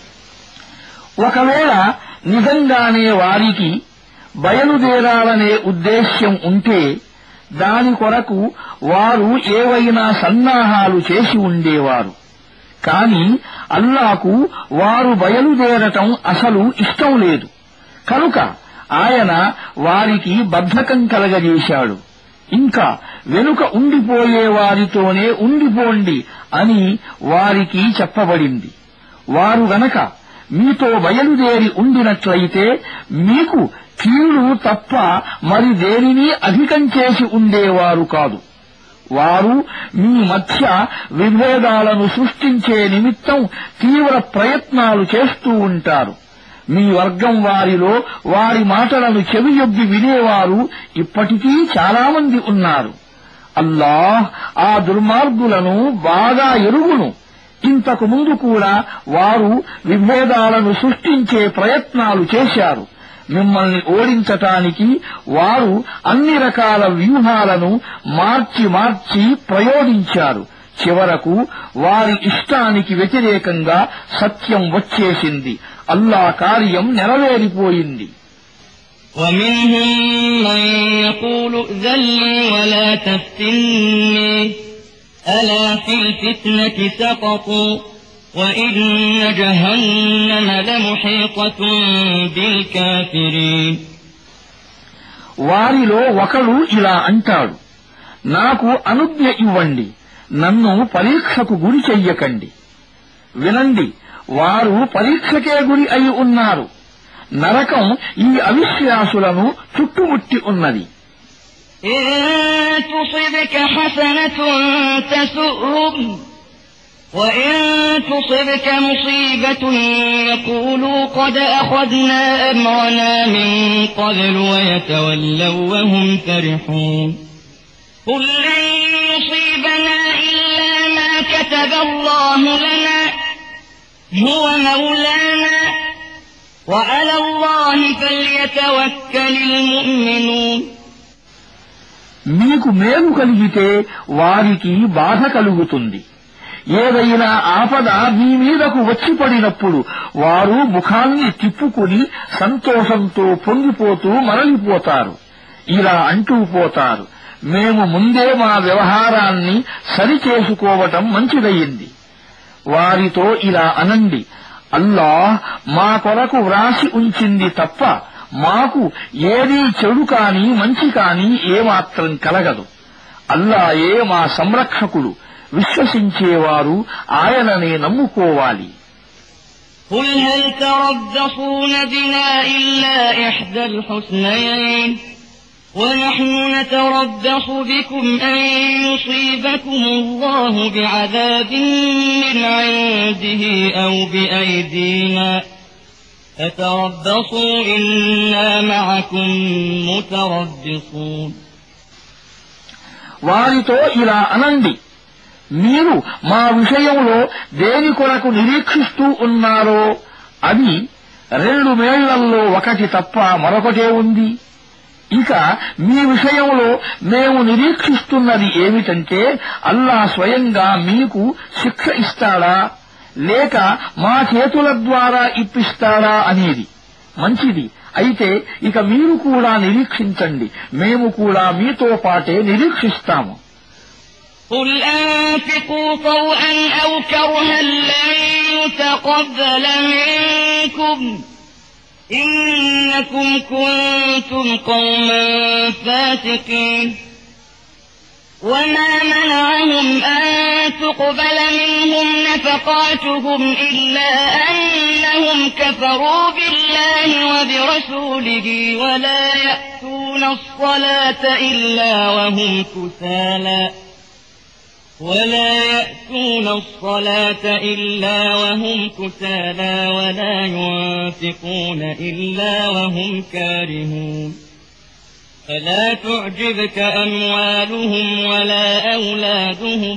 ఒకవేళ నిజంగానే వారికి బయలుదేరాలనే ఉద్దేశ్యం ఉంటే దాని కొరకు వారు ఏవైనా సన్నాహాలు చేసి ఉండేవారు. కాని అల్లాకు వారు బయలుదేరటం అసలు ఇష్టం లేదు కనుక ఆయన వారికి బద్ధకం కలగజేశాడు. ఇంకా వెనుక ఉండిపోయే వారితోనే ఉండిపోండి అని వారికి చెప్పబడింది. వారు గనక మీతో బయలుదేరి ఉండినట్లయితే మీకు కీడు తప్ప మరి దేనినీ అధికం చేసి ఉండేవారు కాదు. వారు మీ మధ్య విభేదాలను సృష్టించే నిమిత్తం తీవ్ర ప్రయత్నాలు చేస్తూ ఉంటారు. మీ వర్గం వారిలో వారి మాటలను చెవియొగ్గి వినేవారు ఇప్పటికీ చాలామంది ఉన్నారు. అల్లాహ్ ఆ దుర్మార్గులను బాగా ఎరుగును. ఇంతకు ముందు కూడా వారు విభేదాలను సృష్టించే ప్రయత్నాలు చేశారు. మిమ్మల్ని ఓడించటానికి వారు అన్ని రకాల వ్యూహాలను మార్చి మార్చి ప్రయోగించారు. చివరకు వారి ఇష్టానికి వ్యతిరేకంగా సత్యం వచ్చేసింది. అల్లా కార్యం నెరవేరిపోయింది. ومنهم من يقول ائذن لي ولا تفتني ألا في الفتنة سقطوا وإن جهنم لمحيطة بالكافرين వారిలో ఒకడు ఇలా అంటాడు, నాకు అనుజ్ఞ ఇవ్వండి, నన్ను పరీక్షకు గురి చెయ్యకండి. వినండి, వారు పరీక్షకే గురి అయి ఉన్నారు. నరకం ఈ అవిశ్వాసులను చుట్టుముట్టి ఉన్నది. إن تصبك حسنة تسؤهم وإن تصبك مصيبة يقولوا قد أخذنا أمرنا من قبل ويتولوا وهم فرحون قل لن يصيبنا إلا ما كتب الله لنا هو مولانا وعلى الله فليتوكل المؤمنون మీకు మేలు కలిగితే వారికి బాధ కలుగుతుంది. ఏదైనా ఆపద మీ మీదకు వచ్చి పడినప్పుడు వారు ముఖాన్ని తిప్పుకుని సంతోషంతో పొంగిపోతూ మరలిపోతారు. ఇలా అంటూ పోతారు, మేము ముందే మా వ్యవహారాన్ని సరిచేసుకోవటం మంచిదయ్యింది. వారితో ఇలా అనండి, అల్లాహ్ మా కొరకు వ్రాసి ఉంచింది తప్ప మాకు ఏదీ చెడు కాని మంచి కాని ఏమాత్రం కలగదు. అల్లాయే మా సంరక్షకుడు. విశ్వసించేవారు ఆయననే నమ్ముకోవాలి. قل هل تربصون بنا إلا إحدى الحسنيين ونحن نتربص بكم أن يصيبكم الله بعذاب من عنده أو بأيدينا فتربصوا إنا معكم متربصون వారితో ఇలా అనండి, మీరు మా విషయంలో దేని కొరకు నిరీక్షిస్తూ ఉన్నారో అది 2 మేళ్లల్లో ఒకటి తప్ప మరొకటే ఉంది. ఇక మీ విషయంలో మేము నిరీక్షిస్తున్నది ఏమిటంటే అల్లా స్వయంగా మీకు శిక్ష ఇస్తాడా లేక మా చేతుల ద్వారా ఇప్పిస్తాడా అనేది. మంచిది, అయితే ఇక మీరు కూడా నిరీక్షించండి, మేము కూడా మీతో పాటే నిరీక్షిస్తాము. قل أنفقوا طوعا أو كرها لن يتقبل منكم إنكم كنتم قوما فاسقين وما منعهم أن تقبل منهم نفقاتهم إلا أنهم كفروا بالله وبرسوله ولا يأتون الصلاة إلا وهم كسالى ولا ينفقون إلا وهم كارهون فلا تعجبك أموالهم ولا أولادهم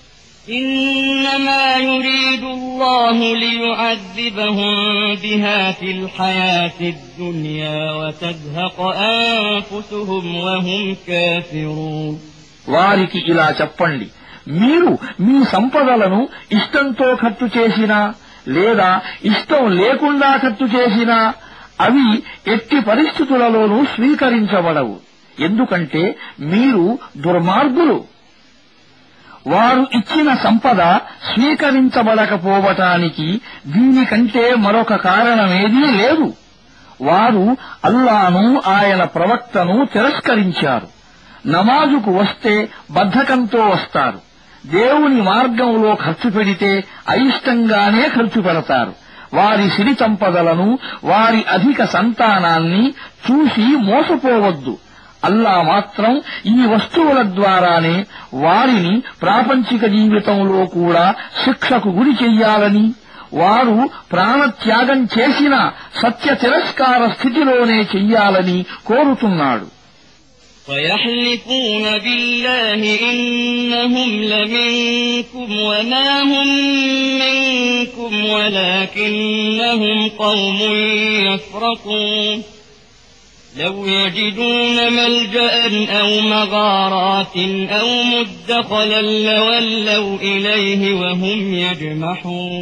إنما يريد الله ليعذبهم بها في الحياة الدنيا وتزهق أنفسهم وهم كافرون వారికి ఇలా చెప్పండి, మీరు మీ సంపదలను ఇష్టంతో ఖర్చు చేసినా లేదా ఇష్టం లేకుండా ఖర్చు చేసినా అవి ఎట్టి పరిస్థితులలోనూ స్వీకరించబడవు. ఎందుకంటే మీరు దుర్మార్గులు. వారు ఇచ్చిన సంపద స్వీకరించబడకపోవటానికి దీనికంటే మరొక కారణమేదీ లేదు. వారు అల్లాను ఆయన ప్రవక్తను తిరస్కరించారు. నమాజుకు వస్తే బద్ధకంతో వస్తారు. దేవుని మార్గంలో ఖర్చు పెడితే అయిష్టంగానే ఖర్చు పెడతారు. వారి సిరి సంపదలను, వారి అధిక సంతానాన్ని చూసి మోసపోవద్దు. అల్లా మాత్రం ఈ వస్తువుల ద్వారానే వారిని ప్రాపంచిక జీవితంలో కూడా శిక్షకు గురి చెయ్యాలని, వారు ప్రాణత్యాగం చేసినా సత్య తిరస్కార స్థితిలోనే చెయ్యాలని కోరుతున్నాడు. ويحلفون بالله إنهم لمنكم وما هم منكم ولكنهم قوم يفرقون لو يجدون ملجأ أو مغارات أو مدخلا لولوا إليه وهم يجمحون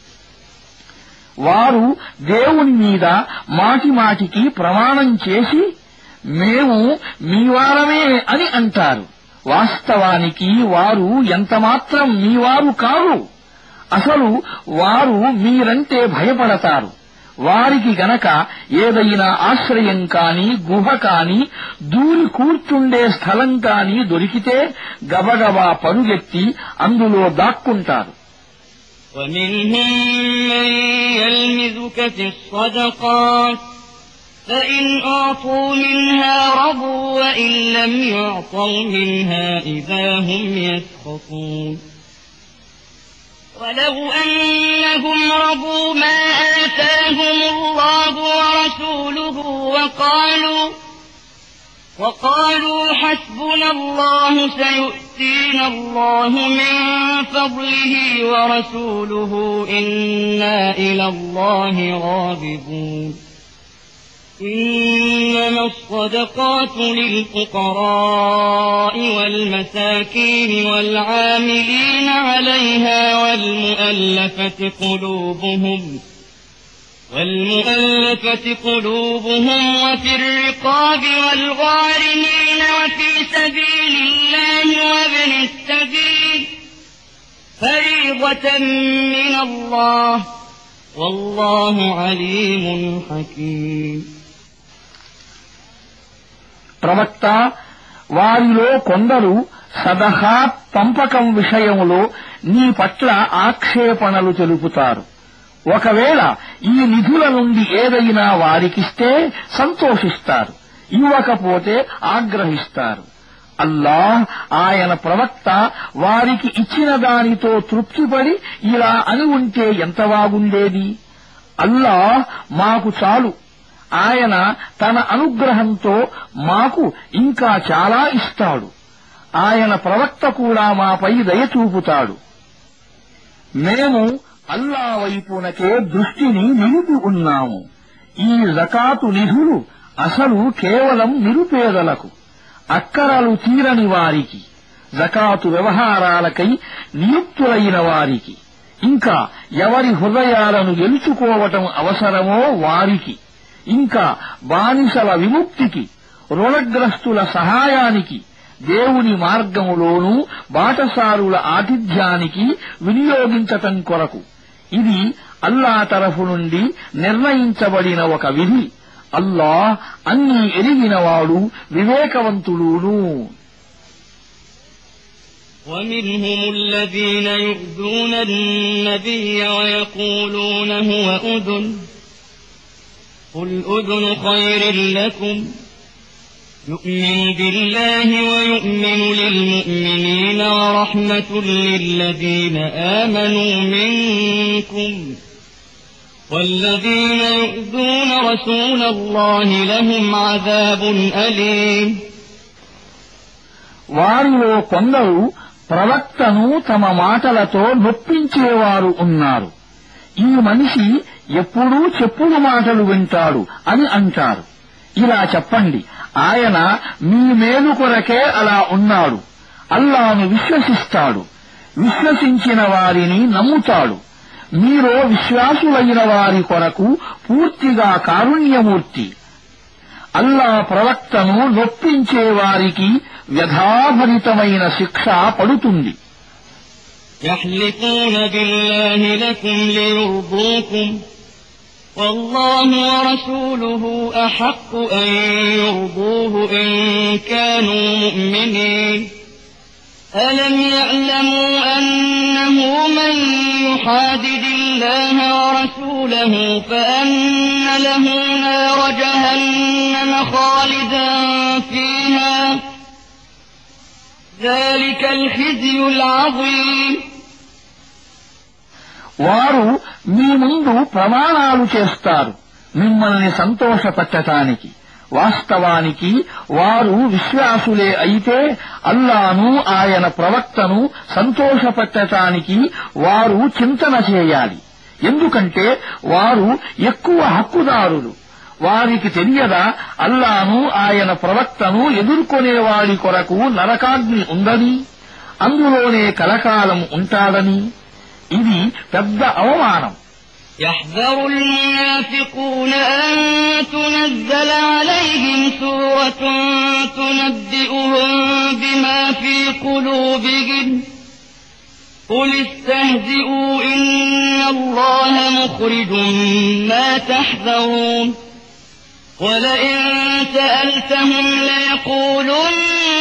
వారు దేవుని మీద మాటిమాటికి ప్రమాణం చేసి మేము మీవారమే అని అంటారు. వాస్తవానికి వారు ఎంతమాత్రం మీవారు కారు. అసలు వారు మీరంటే భయపడతారు. వారికి గనక ఏదైనా ఆశ్రయం కాని, గుహ కాని, దూరి కూర్చుండే స్థలం కాని దొరికితే గబగబా పరుగెత్తి అందులో దాక్కుంటారు. ومنهم من يلمزك في الصدقات فإن أعطوا منها رضوا وإن لم يعطوا منها إذا هم يسخطون ولو أنهم رضوا ما آتاهم الله ورسوله وقالوا حسبنا الله سيؤتينا الله من فضله ورسوله إنا إلى الله راغبون إنما الصدقات للفقراء والمساكين والعاملين عليها والمؤلفة قلوبهم وفي الرقاب والغارمين وفي سبيل الله وابن السبيل فريضة من الله والله عليم حكيم ప్రవక్త, వారిలో కొందరు సదహా పంపకం విషయంలో నీ పట్ల ఆక్షేపణలు తెలుపుతారు. ఒకవేళ ఈ నిధుల నుండి ఏదైనా వారికిస్తే సంతోషిస్తారు, ఇవ్వకపోతే ఆగ్రహిస్తారు. అల్లాహ్ ఆయన ప్రవక్త వారికి ఇచ్చిన దానితో తృప్తిపడి ఇలా అని ఉంటే ఎంత బాగుండేది. అల్లాహ్ మాకు చాలు. ఆయన తన అనుగ్రహంతో మాకు ఇంకా చాలా ఇస్తాడు. ఆయన ప్రవక్త కూడా మాపై దయ చూపుతాడు. మేము అల్లా వైపునకే దృష్టిని నిలిపి ఉన్నాము. ఈ జకాతు నిధులు అసలు కేవలం నిరుపేదలకు, అక్కరలు తీరని వారికి, జకాతు వ్యవహారాలకై నియుక్తులైన వారికి, ఇంకా ఎవరి హృదయాలను గెలుచుకోవటం అవసరమో వారికి, ఇంకా బానిసల విముక్తికి, రుణగ్రస్తుల సహాయానికి, దేవుని మార్గములోనూ బాటసారుల ఆతిథ్యానికి వినియోగించటం కొరకు. ఇది అల్లా తరఫు నుండి నిర్ణయించబడిన ఒక విధి. అల్లాహ్ అన్నీ ఎరిగినవాడు వివేకవంతుడును. ومنهم الذين يؤذون النبي ويقولون هو أذن قل أذن خير لكم يؤمن بالله ويؤمن للمؤمنين ورحمة للذين آمنوا منكم والذين يؤذون رسول الله لهم عذاب أليم. వారిలో కొందరు ప్రవక్తను తమ మాటలతో నొప్పించేవారు ఉన్నారు. ఈ మనిషి ఎప్పుడూ చెప్పుడు మాటలు వింటాడు అని అంటారు. ఇలా చెప్పండి, ఆయన మీ మేలు కొరకే అలా ఉన్నాడు. అల్లాను విశ్వసిస్తాడు, విశ్వసించిన వారిని నమ్ముతాడు. మీరో విశ్వాసులైన వారి కొరకు పూర్తిగా కారుణ్యమూర్తి. అల్లా ప్రవక్తను నొప్పించే వారికి వ్యధాభరితమైన శిక్ష పడుతుంది. يحلفون بالله لكم ليرضوكم والله ورسوله أحق أن يرضوه إن كانوا مؤمنين ألم يعلموا أنه من يحادد الله ورسوله فأن له نار جهنم خالدا فيها ذلك الخزي العظيم. వారు మీ ముందు ప్రమాణాలు చేస్తారు మిమ్మల్ని సంతోషపెట్టటానికి. వాస్తవానికి వారు విశ్వాసులే అయితే అల్లాను ఆయన ప్రవక్తను సంతోషపెట్టటానికి వారు చింతన చేయాలి. ఎందుకంటే వారు ఎక్కువ హక్కుదారులు. వారికి తెలియదా అల్లాను ఆయన ప్రవక్తను ఎదుర్కొనేవాడి కొరకు నరకాగ్ని ఉందని, అందులోనే కలకాలం ఉంటాడని. ఇది పెద్ద అవమానం. يحذر المنافقون أن تنزل عليهم سورة تنبئهم بما في قلوبهم قل استهزئوا إن الله مخرج ما تحذرون ولئن سألتهم ليقولن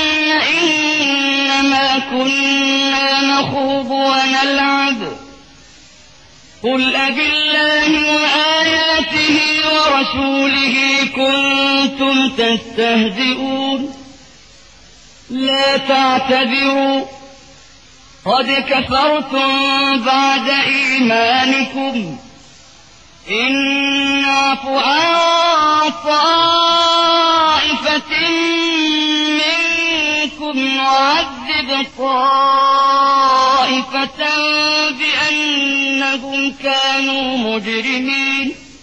إنما كنا نخوض ونلعب قل أبالله وآياته ورسوله كنتم تستهزئون لا تعتذروا قد كفرتم بعد إيمانكم إن نعف عن طائفة منكم نعذب طائفة بأنهم كانوا مجرمين.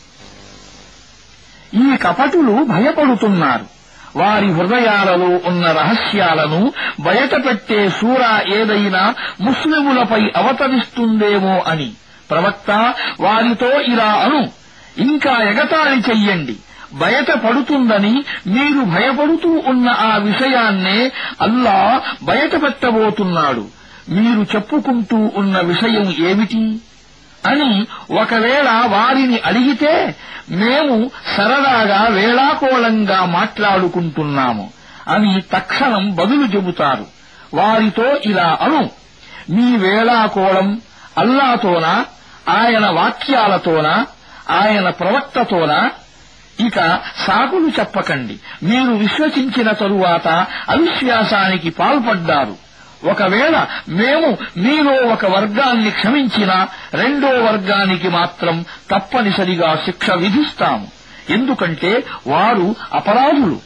ఈ కపటులు భయపడుతున్నారు. వారి హృదయాలలో ఉన్న రహస్యాలను బయటపెట్టే సూర ఏదైనా ముస్లిములపై అవతరిస్తుందేమో అని. ప్రవక్త, వారితో ఇలా అను, ఇంకా ఎగతాళి చెయ్యండి. బయటపడుతుందని మీరు భయపడుతూ ఉన్న ఆ విషయాన్నే అల్లాహ్ బయటపెట్టబోతున్నాడు. మీరు చెప్పుకుంటూ ఉన్న విషయం ఏమిటి అని ఒకవేళ వారిని అడిగితే, మేము సరదాగా వేళాకోళంగా మాట్లాడుకుంటున్నాము అని తక్షణం బదులు చెబుతారు. వారితో ఇలా అను, మీ వేళాకోళం అల్లాతోనా, ఆయన వాక్యాలతోనా, ఆయన ప్రవక్తతోనా? ఇక సాకులు చెప్పకండి. మీరు విశ్వసించిన తరువాత అవిశ్వాసానికి పాల్పడ్డారు. ఒకవేళ మేము మీలో ఒక వర్గాన్ని క్షమించినా రెండో వర్గానికి మాత్రం తప్పనిసరిగా శిక్ష విధిస్తాము. ఎందుకంటే వారు అపరాధులు.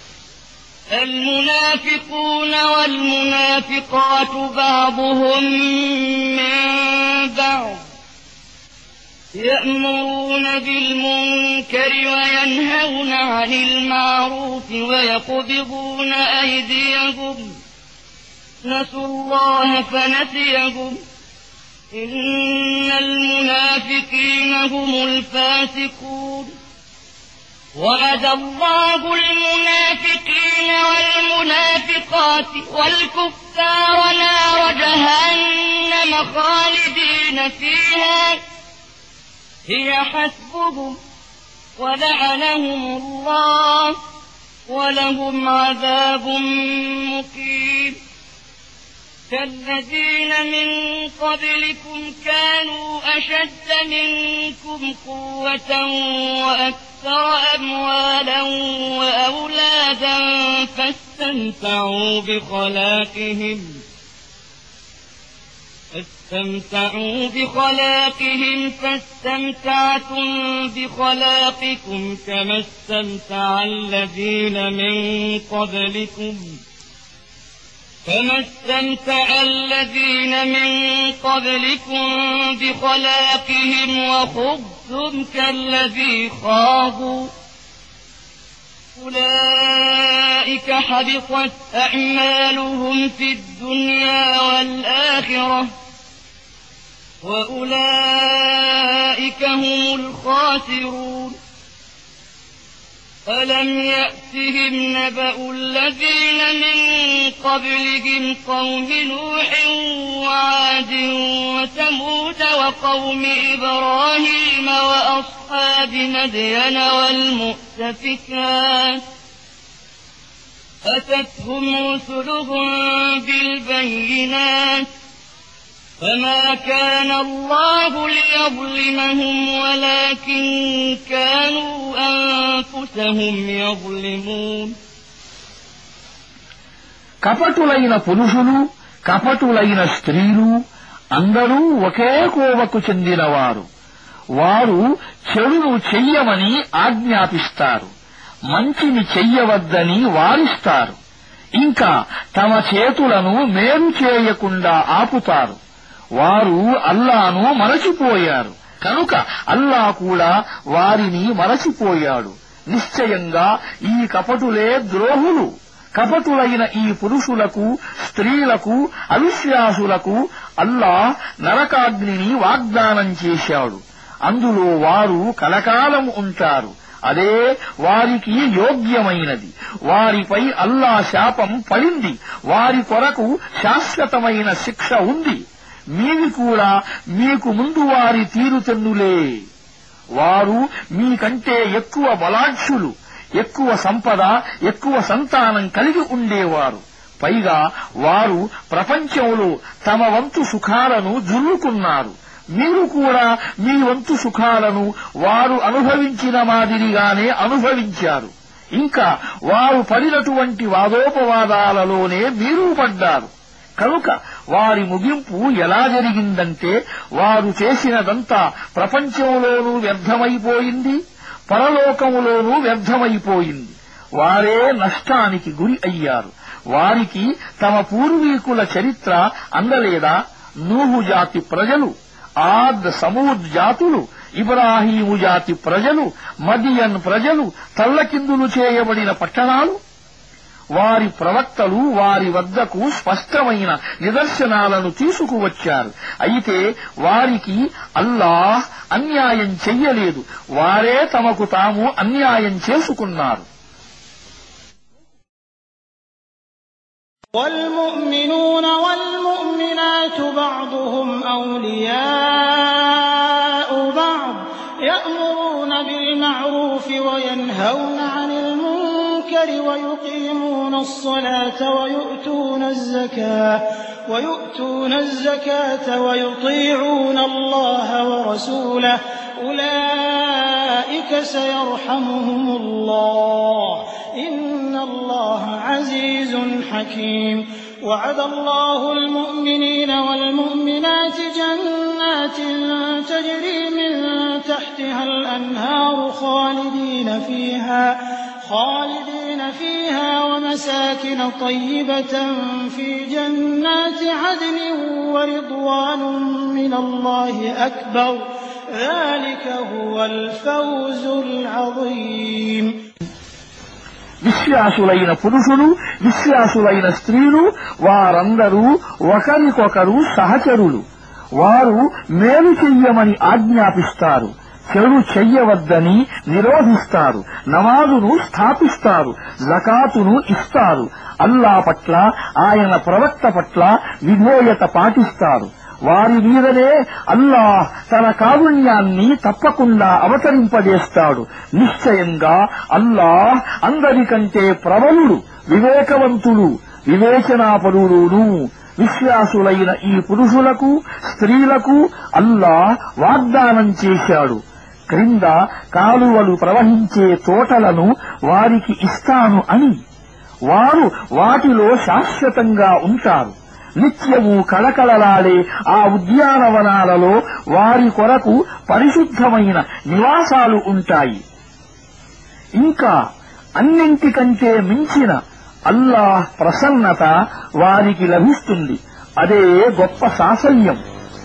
المنافقون والمنافقات بعضهم من بعض يأمرون بالمنكر وينهون عن المعروف ويقبضون أيديهم نسوا الله فنسيهم إن المنافقين هم الفاسقون وعد الله المنافقين والمنافقات والكفار نار جهنم خالدين فيها هي حسبهم ولعنهم الله ولهم عذاب مقيم كالذين من قبلكم كانوا أشد منكم قوة وأكثر أموالا وأولادا فاستمتعوا بخلاقهم فاستمتعتم بخلاقكم كما استمتع الذين من قبلكم بخلاقهم وخضتم كالذي خاضوا أولئك حبطت أعمالهم في الدنيا والآخرة وأولئك هم الخاسرون ألم يأتهم نبأ الذين من قبلهم قوم نوح وعاد وثمود وقوم إبراهيم وأصحاب مدين والمؤتفكات أتتهم رسلهم بالبينات فما كان الله ليظلمهم ولكن كانوا أنفسهم يظلمون కపటులైన పురుషులు కపటులైన స్త్రీలు అందరూ ఒకే కోవకు చెందినవారు. వారు చెడును చెయ్యమని ఆజ్ఞాపిస్తారు, మంచిని చెయ్యవద్దని వారిస్తారు, ఇంకా తమ చేతులను మేలు చేయకుండా ఆపుతారు. వారు అల్లాను మరచిపోయారు కనుక అల్లా కూడా వారిని మరచిపోయాడు. నిశ్చయంగా ఈ కపటులే ద్రోహులు. కపటులైన ఈ పురుషులకు స్త్రీలకు అవిశ్వాసులకు అల్లాహ్ నరకాగ్నిని వాగ్దానం చేశాడు. అందులో వారు కలకాలం ఉంటారు. అదే వారికి యోగ్యమైనది. వారిపై అల్లా శాపం పడింది. వారి కొరకు శాశ్వతమైన శిక్ష ఉంది. మీవి కూడా మీకు ముందు వారి తీరుతెన్నులే. వారు మీకంటే ఎక్కువ బలాఢ్యులు, ఎక్కువ సంపద, ఎక్కువ సంతానం కలిగి ఉండేవారు. పైగా వారు ప్రపంచంలో తమ వంతు సుఖాలను జుల్లుకున్నారు. మీరు కూడా మీ వంతు సుఖాలను వారు అనుభవించిన మాదిరిగానే అనుభవించారు. ఇంకా వారు పడినటువంటి వాదోపవాదాలలోనే మీరు పడ్డారు. కనుక వారి ముగింపు ఎలా జరిగిందంటే వారు చేసినదంతా ప్రపంచంలోనూ వ్యర్థమైపోయింది, పరలోకములోనూ వ్యర్థమైపోయింది. వారే నష్టానికి గురి అయ్యారు. వారికి తమ పూర్వీకుల చరిత్ర అందలేదా? నూహు జాతి ప్రజలు, ఆద్ సమూద్ జాతులు, ఇబ్రాహీము జాతి ప్రజలు, మదియన్ ప్రజలు, తల్లకిందులు చేయబడిన పట్టణాలు. వారి ప్రవక్తలు వారి వద్దకు స్పష్టమైన నిదర్శనాలను తీసుకువచ్చారు. అయితే వారికి అల్లాహ్ అన్యాయం చెయ్యలేదు. వారే తమకు తాము అన్యాయం చేసుకున్నారు. والمؤمنون والمؤمنات بعضهم أولياء بعض يأمرون بالمعروف وينهون عن المنكر ويقيمون الصلاة ويؤتون الزكاة ويطيعون الله ورسوله أولئك سيرحمهم الله إن الله عزيز حكيم وعد الله المؤمنين والمؤمنات جنات تجري من تحتها الأنهار خالدين فيها ومساكن طيبة في جنات عدن ورضوان من الله أكبر ذلك هو الفوز العظيم. విశ్వాసులైన పురుషులు విశ్వాసులైన స్త్రీలు వారందరూ ఒకరికొకరు సహచరులు. వారు మేలు చెయ్యమని ఆజ్ఞాపిస్తారు, చెడు చెయ్యవద్దని నిరోధిస్తారు, నమాజును స్థాపిస్తారు, జకాతును ఇస్తారు, అల్లా పట్ల ఆయన ప్రవక్త పట్ల విధేయత పాటిస్తారు. వారి మీదనే అల్లాహ్ తన కారుణ్యాన్ని తప్పకుండా అవతరింపజేస్తాడు. నిశ్చయంగా అల్లాహ్ అందరికంటే ప్రబలుడు, వివేకవంతుడు, వివేచనాపరుడును. విశ్వాసులైన ఈ పురుషులకు, స్త్రీలకు అల్లాహ్ వాగ్దానం చేశాడు, క్రింద కాలువలు ప్రవహించే తోటలను వారికి ఇస్తాను అని. వారు వాటిలో శాశ్వతంగా ఉంటారు. నిత్యము కళకళలాడే ఆ ఉద్యానవనాలలో వారి కొరకు పరిశుద్ధమైన నివాసాలు ఉంటాయి. ఇంకా అన్నింటికంటే మించిన అల్లాహ్ ప్రసన్నత వారికి లభిస్తుంది. అదే గొప్ప సాఫల్యం.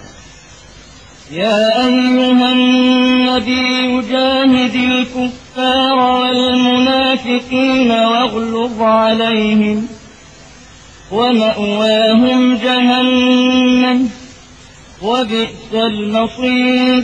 يا أيها النبي جاهد الكفار والمنافقين واغلظ عليهم ومأواهم جهنم وبئس المصير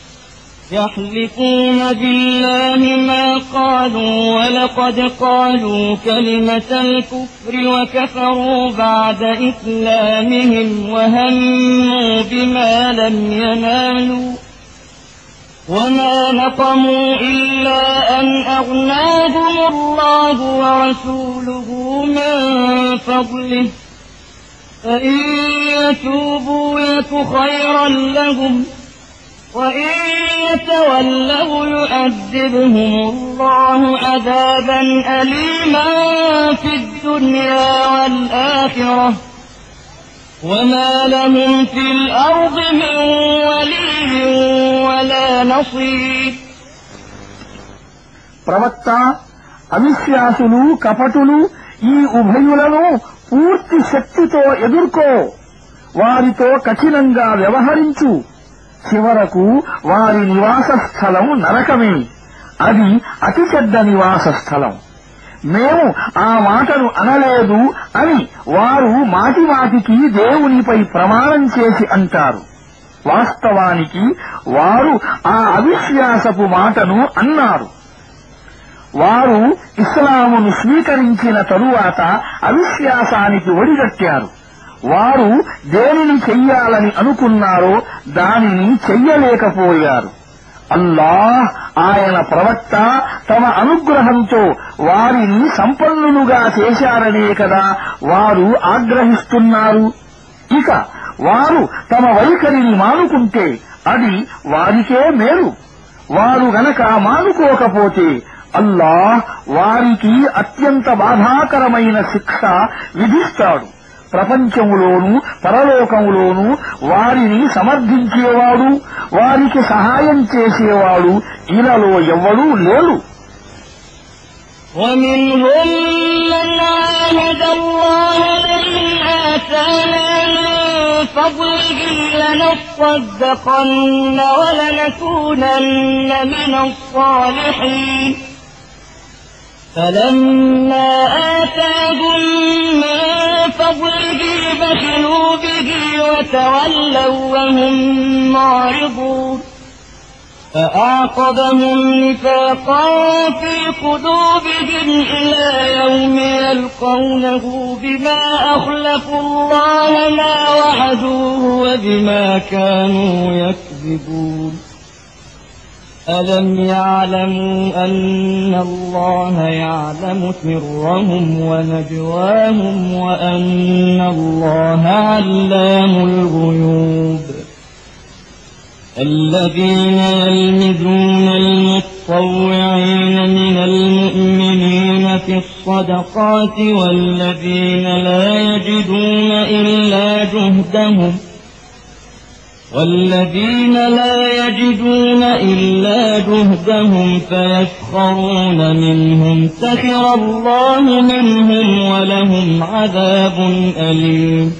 يحلفون بالله ما قالوا ولقد قالوا كلمة الكفر وكفروا بعد إسلامهم وهموا بما لم ينالوا وما نقموا إلا أن أغناهم الله ورسوله من فضله فإن يتوبوا يك خيرا لهم وإن يتولوا يعذبهم الله عذابا أليما في الدنيا والآخرة وما لهم في الأرض من ولي ولا نصير. ప్రవక్త, అవిశ్వాసులు, కపటులు ఈ ఉభయులను పూర్తి శక్తితో ఎదుర్కో. వారితో కఠినంగా వ్యవహరించు. చివరకు వారి నివాస స్థలం నరకమే. అది అతి చెడ్డ నివాస స్థలం. మేము ఆ మాటను అనలేదు అని వారు మాటిమాటికి దేవునిపై ప్రమాణం చేసి అంటారు. వాస్తవానికి వారు ఆ అవిశ్వాసపు మాటను అన్నారు. వారు ఇస్లామును స్వీకరించిన తరువాత అవిశ్వాసానికి ఒడిగట్టారు. వారు దేనిని చెయ్యాలని అనుకున్నారో దానిని చెయ్యలేకపోయారు. అల్లాహ్, ఆయన ప్రవక్త తమ అనుగ్రహంతో వారిని సంపన్నులుగా చేశారనే కదా వారు ఆగ్రహిస్తున్నారు. ఇక వారు తమ వైఖరిని మానుకుంటే అది వారికే మేలు. వారు గనక మానుకోకపోతే అల్లాహ్ వారికి అత్యంత బాధాకరమైన శిక్ష విధిస్తాడు. ప్రపంచములోనూ పరలోకములోనూ వారిని సమర్థించేవాడు, వారికి సహాయం చేసేవాడు ఇలాలో ఎవ్వడూ లేడు. ومنهم من عاهد الله لئن آتانا من فضله لنصدقن ولنكونن من الصالحين فلما آتاهم من فضله بخلوا به وتولوا وهم معرضون فأعقبهم نفاقا في قلوبهم إلى يوم يلقونه بما أخلفوا الله ما وعدوه وبما كانوا يكذبون ألم يعلموا أن الله يعلم سرهم ونجواهم وأن الله علام الغيوب الذين يلمزون المتطوعين من المؤمنين في الصدقات والذين لا يجدون إلا جهدهم فيسخرون منهم سخر الله منهم ولهم عذاب أليم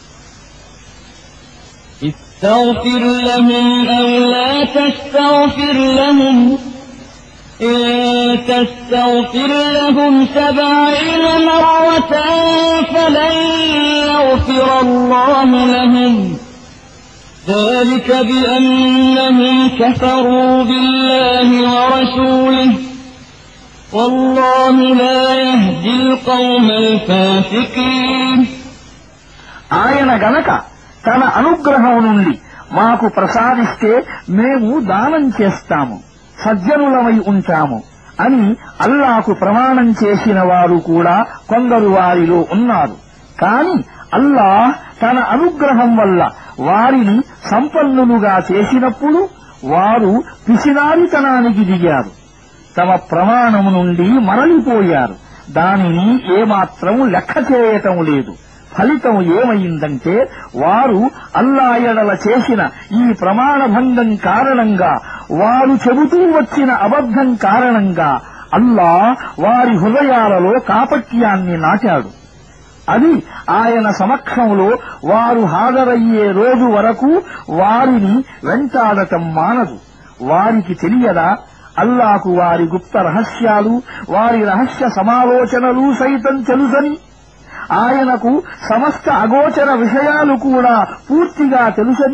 استغفر لهم أو لا تستغفر لهم إن تستغفر لهم 70 مرة فلن يغفر الله لهم ذلك بأنهم كفروا بالله ورسوله والله لا يهدي القوم الفاسقين. ఆయన గనక తన అనుగ్రహం నుండి మాకు ప్రసాదిస్తే మేము దానం చేస్తాము, సజ్జనులమై ఉంటాము అని అల్లాకు ప్రమాణం చేసిన వారు కూడా కొందరు వారిలో ఉన్నారు. కాని అల్లాహ్ తన అనుగ్రహం వల్ల వారిని సంపన్నులుగా చేసినప్పుడు వారు పిసినారితనానికి దిగారు, తమ ప్రమాణం నుండి మరలిపోయారు, దానిని ఏమాత్రం లెక్క చేయటం లేదు. ఫలితం ఏమైందంటే వారు అల్లా ఎడల చేసిన ఈ ప్రమాణభంగం కారణంగా, వారు చెబుతూ వచ్చిన అబద్ధం కారణంగా అల్లాహ్ వారి హృదయాలలో కాపట్యాన్ని నాటాడు. అది ఆయన సమక్షంలో వారు హాజరయ్యే రోజు వరకు వారిని వెంటాడటం మానదు. వారికి తెలియదా అల్లాకు వారి గుప్త రహస్యాలు, వారి రహస్య సమాలోచనలు సైతం తెలుసని? ఆయనకు సమస్త అగోచర విషయాలు కూడా పూర్తిగా తెలుసని?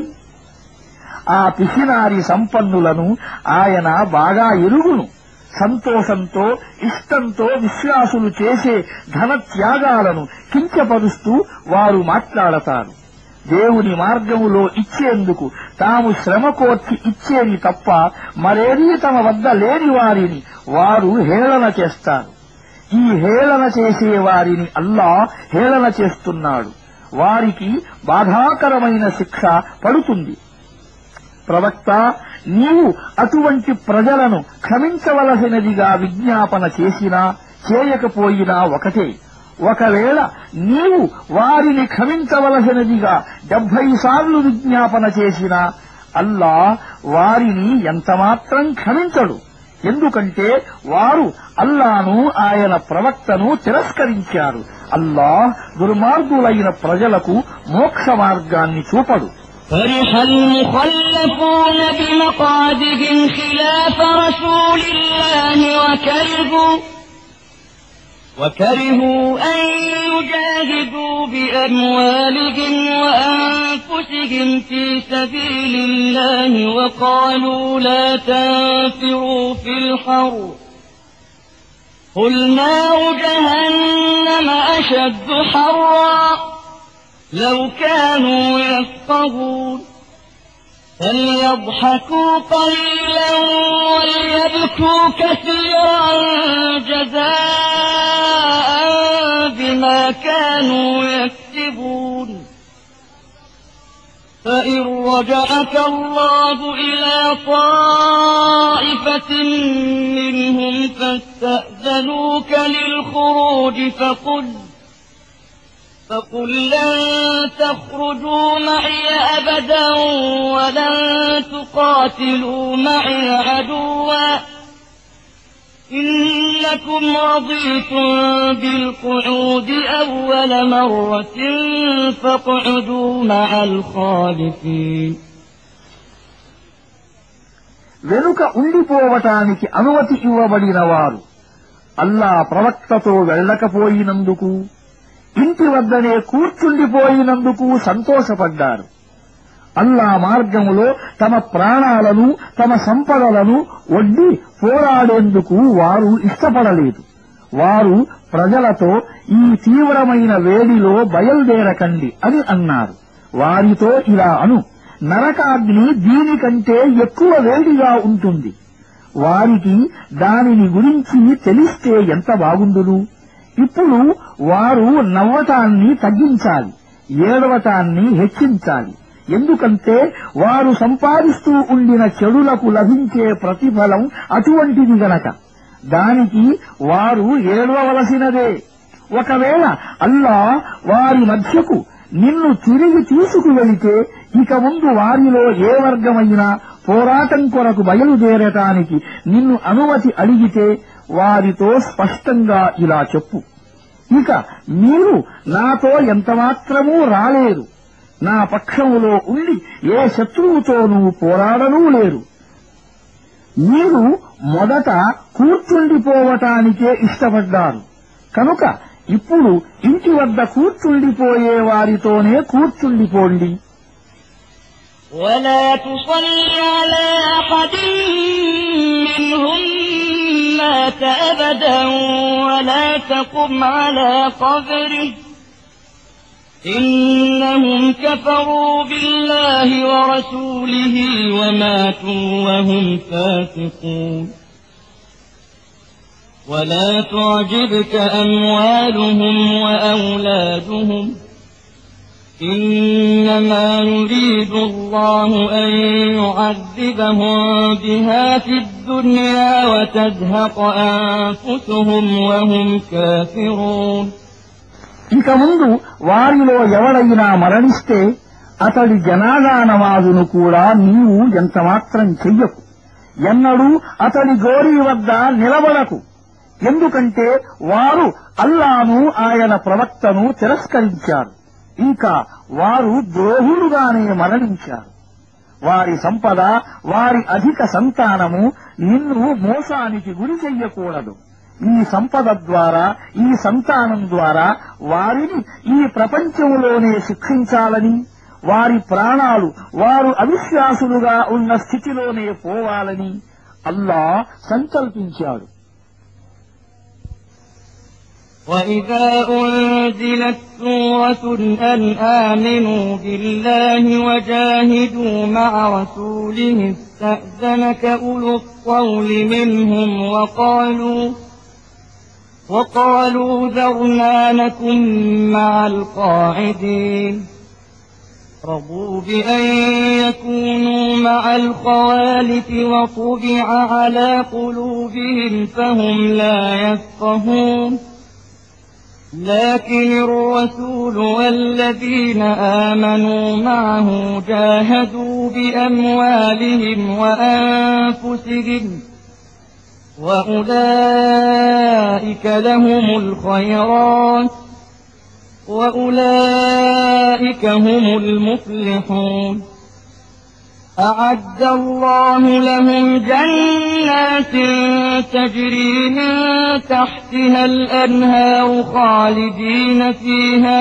ఆ పిసినారి సంపన్నులను ఆయన బాగా ఎరుగును. సంతోషంతో, ఇష్టంతో విశ్వాసులు చేసే ధన త్యాగాలను కించపరుస్తూ వారు మాట్లాడతారు. దేవుని మార్గములో ఇచ్చేందుకు తాము శ్రమ కోర్చి ఇచ్చేది తప్ప మరేదీ తమ వద్ద లేని వారిని వారు హేళన చేస్తారు. ఈ హేళన చేసే వారిని అల్లాహ్ హేళన చేస్తున్నాడు. వారికి బాధాకరమైన శిక్ష పడుతుంది. ప్రవక్త, నీవు అటువంటి ప్రజలను క్షమించవలసినదిగా విజ్ఞాపన చేసినా చేయకపోయినా ఒకటే. ఒకవేళ నీవు వారిని క్షమించవలసినదిగా 70 సార్లు విజ్ఞాపన చేసినా అల్లాహ్ వారిని ఎంతమాత్రం క్షమించడు. ఎందుకంటే వారు అల్లాను, ఆయన ప్రవక్తను తిరస్కరించారు. అల్లాహ్ దుర్మార్గులైన ప్రజలకు మోక్ష మార్గాన్ని చూపడు. فرح المخلفون بمقعدهم خلاف رسول الله وكرهوا أن يجاهدوا بأموالهم وأنفسهم في سبيل الله وقالوا لا تنفروا في الحر قل نار جهنم أشد حرا لو كانوا يفقهون فليضحكوا قليلا وليبكوا كثيرا جزاء بما كانوا يكسبون فإن رجعك الله إلى طائفة منهم فاستأذنوك للخروج فقل لن تخرجوا معي أبدا ولن تقاتلوا معي عدوا إنكم رضيتم بالقعود أول مرة فاقعدوا مع الخالفين. వెనుక ఉండిపోవటానికి అనుమతి ఇవ్వబడిన వారు అల్లా ప్రవక్తతో వెళ్ళకపోయినందుకు, ఇంటి వద్దనే కూర్చుండిపోయినందుకు సంతోషపడ్డారు. అల్లా మార్గములో తమ ప్రాణాలను, తమ సంపదలను ఒడ్డి పోరాడేందుకు వారు ఇష్టపడలేదు. వారు ప్రజలతో ఈ తీవ్రమైన వేడిలో బయల్దేరకండి అని అన్నారు. వారితో ఇలా అను, నరకాగ్ని దీనికంటే ఎక్కువ వేడిగా ఉంటుంది. వారికి దానిని గురించి తెలిస్తే ఎంత బాగుండును. ఇప్పుడు వారు నవ్వటాన్ని తగ్గించాలి, ఏడవటాన్ని హెచ్చించాలి. ఎందుకంటే వారు సంపాదిస్తూ ఉండిన చెడులకు లభించే ప్రతిఫలం అటువంటిది గనక దానికి వారు ఏడవవలసినదే. ఒకవేళ అల్లాహ్ వారి మధ్యకు నిన్ను తిరిగి తీసుకువెళితే ఇక ముందు వారిలో ఏ వర్గమైనా పోరాటం కొరకు బయలుదేరటానికి నిన్ను అనుమతి అడిగితే వారితో స్పష్టంగా ఇలా చెప్పు, ఇక మీరు నాతో ఎంతమాత్రమూ రాలేరు, నా పక్షములో ఉండి ఏ శత్రువుతోనూ పోరాడనూ లేరు. మీరు మొదట కూర్చుండిపోవటానికే ఇష్టపడ్డారు కనుక ఇప్పుడు ఇంటి వద్ద కూర్చుండిపోయే వారితోనే కూర్చుండిపోండి. ولا تصل على أحد منهم مات أبدا ولا تقم على قبره إنهم كفروا بالله ورسوله وماتوا وهم فاسقون ولا تعجبك أموالهم وأولادهم إنما يريد الله أن يعذبهم بها في الدنيا وتزهق أنفسهم وهم كافرون ఇక ముందు వారిలో ఎవడైనా మరణిస్తే అతడి జనాజా నమాజును కూడా నీవు ఎంతమాత్రం చెయ్యకు, ఎన్నడూ అతడి గోరీ వద్ద నిలబడకు. ఎందుకంటే వారు అల్లాను ఆయన ప్రవక్తను తిరస్కరించారు, ఇంకా వారు ద్రోహులుగానే మరణించారు. వారి సంపద, వారి అధిక సంతానము నిన్ను మోసానికి గురి చెయ్యకూడదు. ఈ సంపద ద్వారా, ఈ సంతానం ద్వారా వారిని ఈ ప్రపంచంలోనే శిక్షించాలని, వారి ప్రాణాలు వారు అవిశ్వాసులుగా ఉన్న స్థితిలోనే పోవాలని అల్లాహ్ సంకల్పించాడు. وَإِذَا أُنزِلَتْ سُورَةٌ أَنْ آمِنُوا بِاللَّهِ وَجَاهِدُوا مَعَ رَسُولِهِ اسْتَأْذَنَكَ أُولُو الطَّوْلِ مِنْهُمْ وَقَالُوا ذَرْنَا نَكُن مَّعَ الْقَاعِدِينَ رَضُوا بِأَن يَكُونُوا مَعَ الْخَوَالِفِ وَطُبِعَ عَلَىٰ قُلُوبِهِمْ فَهُمْ لَا يَفْقَهُونَ لكن الرسول والذين آمنوا معه جاهدوا بأموالهم وأنفسهم وأولئك لهم الخيرات وأولئك هم المفلحون أعد الله لهم جنات تجري من تحتها الأنهار خالدين فيها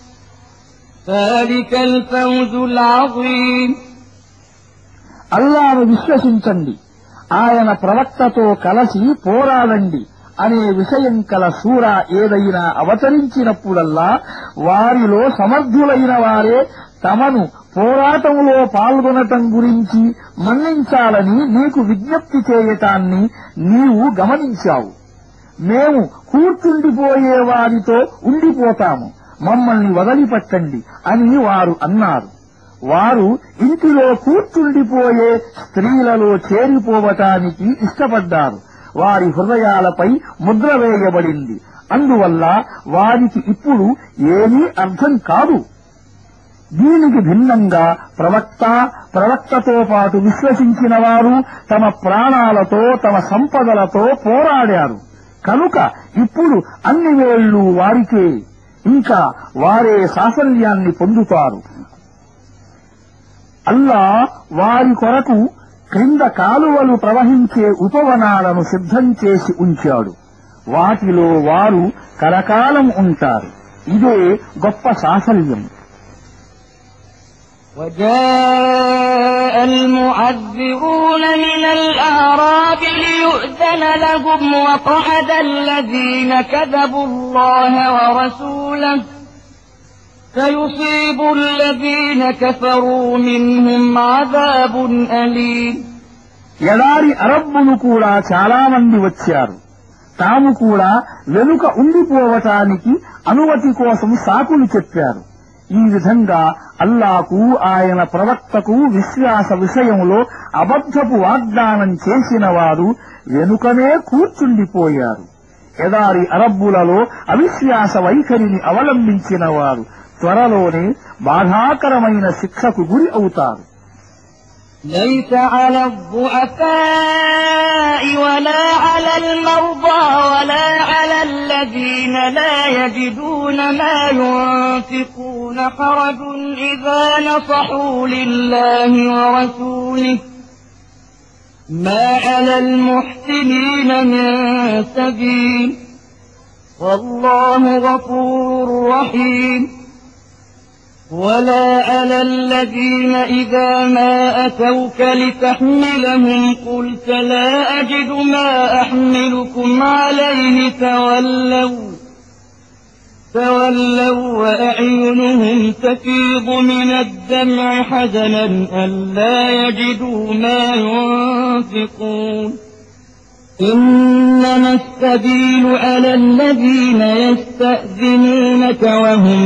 ذلك الفوز العظيم అల్లాహ్ను విశ్వసించండి, ఆయన ప్రవక్తతో కలసి పోరాడండి అనే విషయం కల సూర ఏదైనా అవతరించినప్పుడల్లా వారిలో సమర్థులైన వారే తమను పోరాటంలో పాల్గొనటం గురించి మన్నించాలని నీకు విజ్ఞప్తి చేయటాన్ని నీవు గమనించావు. మేము కూర్చుండిపోయే వారితో ఉండిపోతాము, మమ్మల్ని వదిలిపెట్టండి అని వారు అన్నారు. వారు ఇంటిలో కూర్చుండిపోయే స్త్రీలలో చేరిపోవటానికి ఇష్టపడ్డారు. వారి హృదయాలపై ముద్ర వేయబడింది, అందువల్ల వారికి ఇప్పుడు ఏమీ అర్థం కాదు. దీనికి భిన్నంగా ప్రవక్తతో పాటు విశ్వసించిన వారు తమ ప్రాణాలతో, తమ సంపదలతో పోరాడారు. కనుక ఇప్పుడు అన్ని వేళ్లు వారికే, ఇంకా వారే సాఫల్యాన్ని పొందుతారు. అల్లాహ్ వారి కొరకు క్రింద కాలువలు ప్రవహించే ఉపవనాలను సిద్ధం చేసి ఉంచాడు. వాటిలో వారు కరకాలం ఉంటారు. ఇదే గొప్ప సాఫల్యం. وجاء المعذرون من الأعراب ليؤذن لهم وقعد الذين كذبوا الله ورسوله سيصيب الذين كفروا منهم عذاب أليم ఎడారి అరబ్బులు కూడా చాలా మంది వచ్చారు. తాము కూడా వెనుక ఉండిపోవటానికి అనుమతి కోసం సాకులు చెప్పారు. ఈ విధంగా అల్లాకు, ఆయన ప్రవక్తకు విశ్వాస విషయంలో అబద్ధపు వాగ్దానం చేసిన వారు వెనుకనే కూర్చుండిపోయారు. ఎడారి అరబ్బులలో అవిశ్వాస వైఖరిని అవలంబించిన వారు త్వరలోనే బాధాకరమైన శిక్షకు గురి అవుతారు. ليس على الضعفاء ولا على المرضى ولا على الذين لا يجدون ما ينفقون حرج إذا نصحوا لله ورسوله ما على المحسنين من سبيل والله غفور رحيم ولا على الذين إذا ما أتوك لتحملهم قلت لا أجد ما أحملكم عليه تولوا وأعينهم تفيض من الدمع حزنا ألا يجدوا ما ينفقون إنما السبيل على الذين يستأذنونك وهم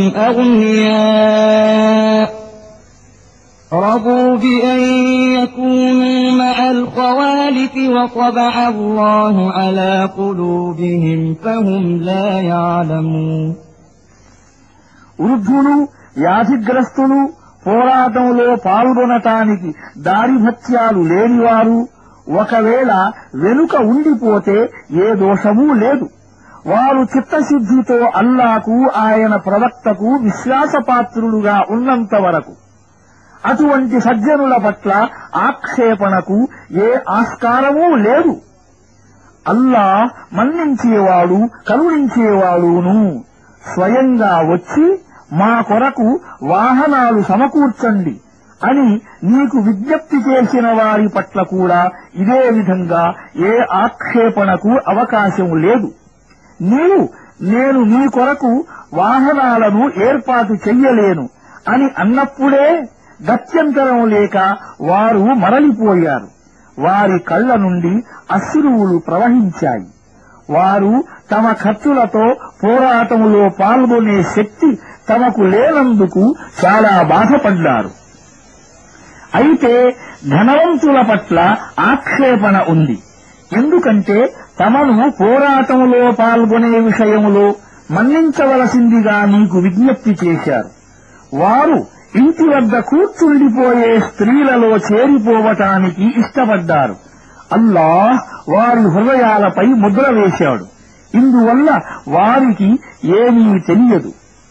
أغنياء رضوا بأن يكونوا مع الخوالف وطبع الله على قلوبهم فهم لا يعلمون వృద్ధులు వ్యాధిగ్రస్తులు పోరాటంలో పాల్గొనటానికి దారిభత్యాలు లేనివారు ఒకవేళ వెనుక ఉండిపోతే ఏ దోషమూ లేదు. వారు చిత్తశుద్ధితో అల్లాకు ఆయన ప్రవక్తకు విశ్వాసపాత్రులుగా ఉన్నంత వరకు అటువంటి సజ్జనుల పట్ల ఆక్షేపణకు ఏ ఆస్కారమూ లేదు. అల్లాహ్ మన్నించేవాడు కరుణించేవాడును. స్వయంగా వచ్చి మా కొరకు వాహనాలు సమకూర్చండి అని నీకు విజ్ఞప్తి చేసిన వారి పట్ల కూడా ఇదే విధంగా ఏ ఆక్షేపణకు అవకాశం లేదు. నేను మీ కొరకు వాహనాలను ఏర్పాటు చెయ్యలేను అని అన్నప్పుడే గత్యంతరం లేక వారు మరలిపోయారు. వారి కళ్ల నుండి అశ్రువులు ప్రవహించాయి. వారు తమ ఖర్చులతో పోరాటంలో పాల్గొనే శక్తి తమకు లేనందుకు చాలా బాధపడ్డారు. అయితే ధనవంతుల పట్ల ఆక్షేపణ ఉంది. ఎందుకంటే తమను పోరాటంలో పాల్గొనే విషయంలో మన్నించవలసిందిగా నీకు విజ్ఞప్తి చేశారు. వారు ఇంటి వద్ద కూర్చుండిపోయే స్త్రీలలో చేరిపోవటానికి ఇష్టపడ్డారు. అల్లాహ్ వారి హృదయాలపై ముద్ర వేశాడు. ఇందువల్ల వారికి ఏమీ తెలియదు.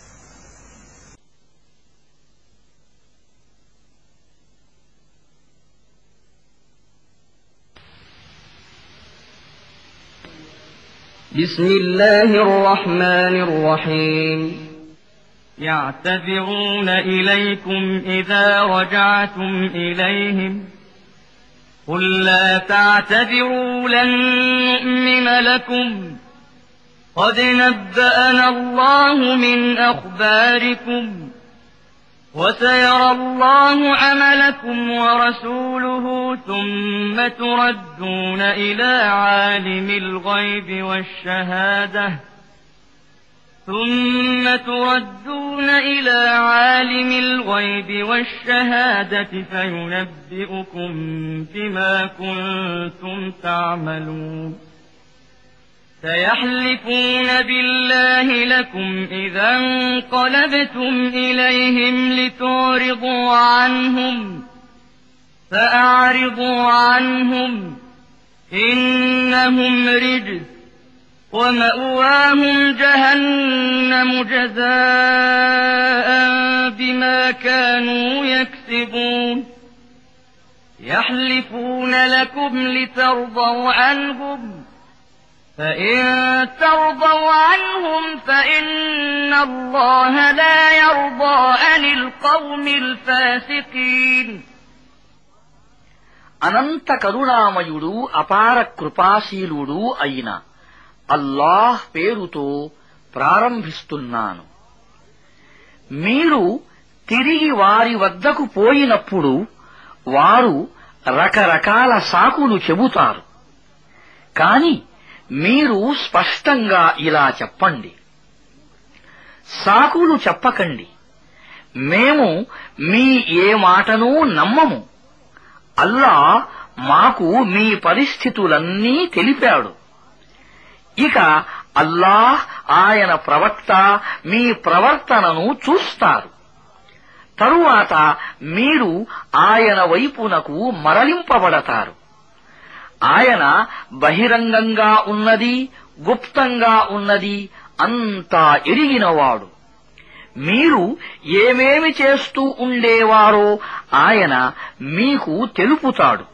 بسم الله الرحمن الرحيم يعتذرون إليكم إذا رجعتم إليهم قل لا تعتذروا لن نؤمن لكم قد نبأنا الله من أخباركم وسيرى الله عملكم ورسوله ثم تردون إلى عالم الغيب والشهادة فينبئكم بما كنتم تعملون سيحلفون بالله لكم إذا انقلبتم إليهم لتعرضوا عنهم فأعرضوا عنهم إنهم رجس ومأواهم جهنم جزاء بما كانوا يكسبون يحلفون لكم لترضوا عنهم فإن ترضوا عنهم فإن الله لا يرضى عن القوم الفاسقين అనంత కరుణామయుడు అపార కృపాశీలుడు అయిన అల్లాహ్ పేరుతో ప్రారంభిస్తున్నాను. మీరు తిరిగి వారి వద్దకు పోయినప్పుడు వారు రకరకాల సాకులు చెబుతారు. కాని మీరు స్పష్టంగా ఇలా చెప్పండి, సాకులు చెప్పకండి, మేము మీ ఏ మాటనూ నమ్మము. అల్లాహ్ మాకు మీ పరిస్థితులన్నీ తెలిపాడు. ఇక అల్లాహ్ ఆయన ప్రవక్త మీ ప్రవర్తనను చూస్తారు. తరువాత మీరు ఆయన వైపునకు మరలింపబడతారు. ఆయన బహిరంగంగా ఉన్నది, గుప్తంగా ఉన్నది అంతా ఎరిగినవాడు. మీరు ఏమేమి చేస్తూ ఉండేవారో ఆయన మీకు తెలుపుతాడు.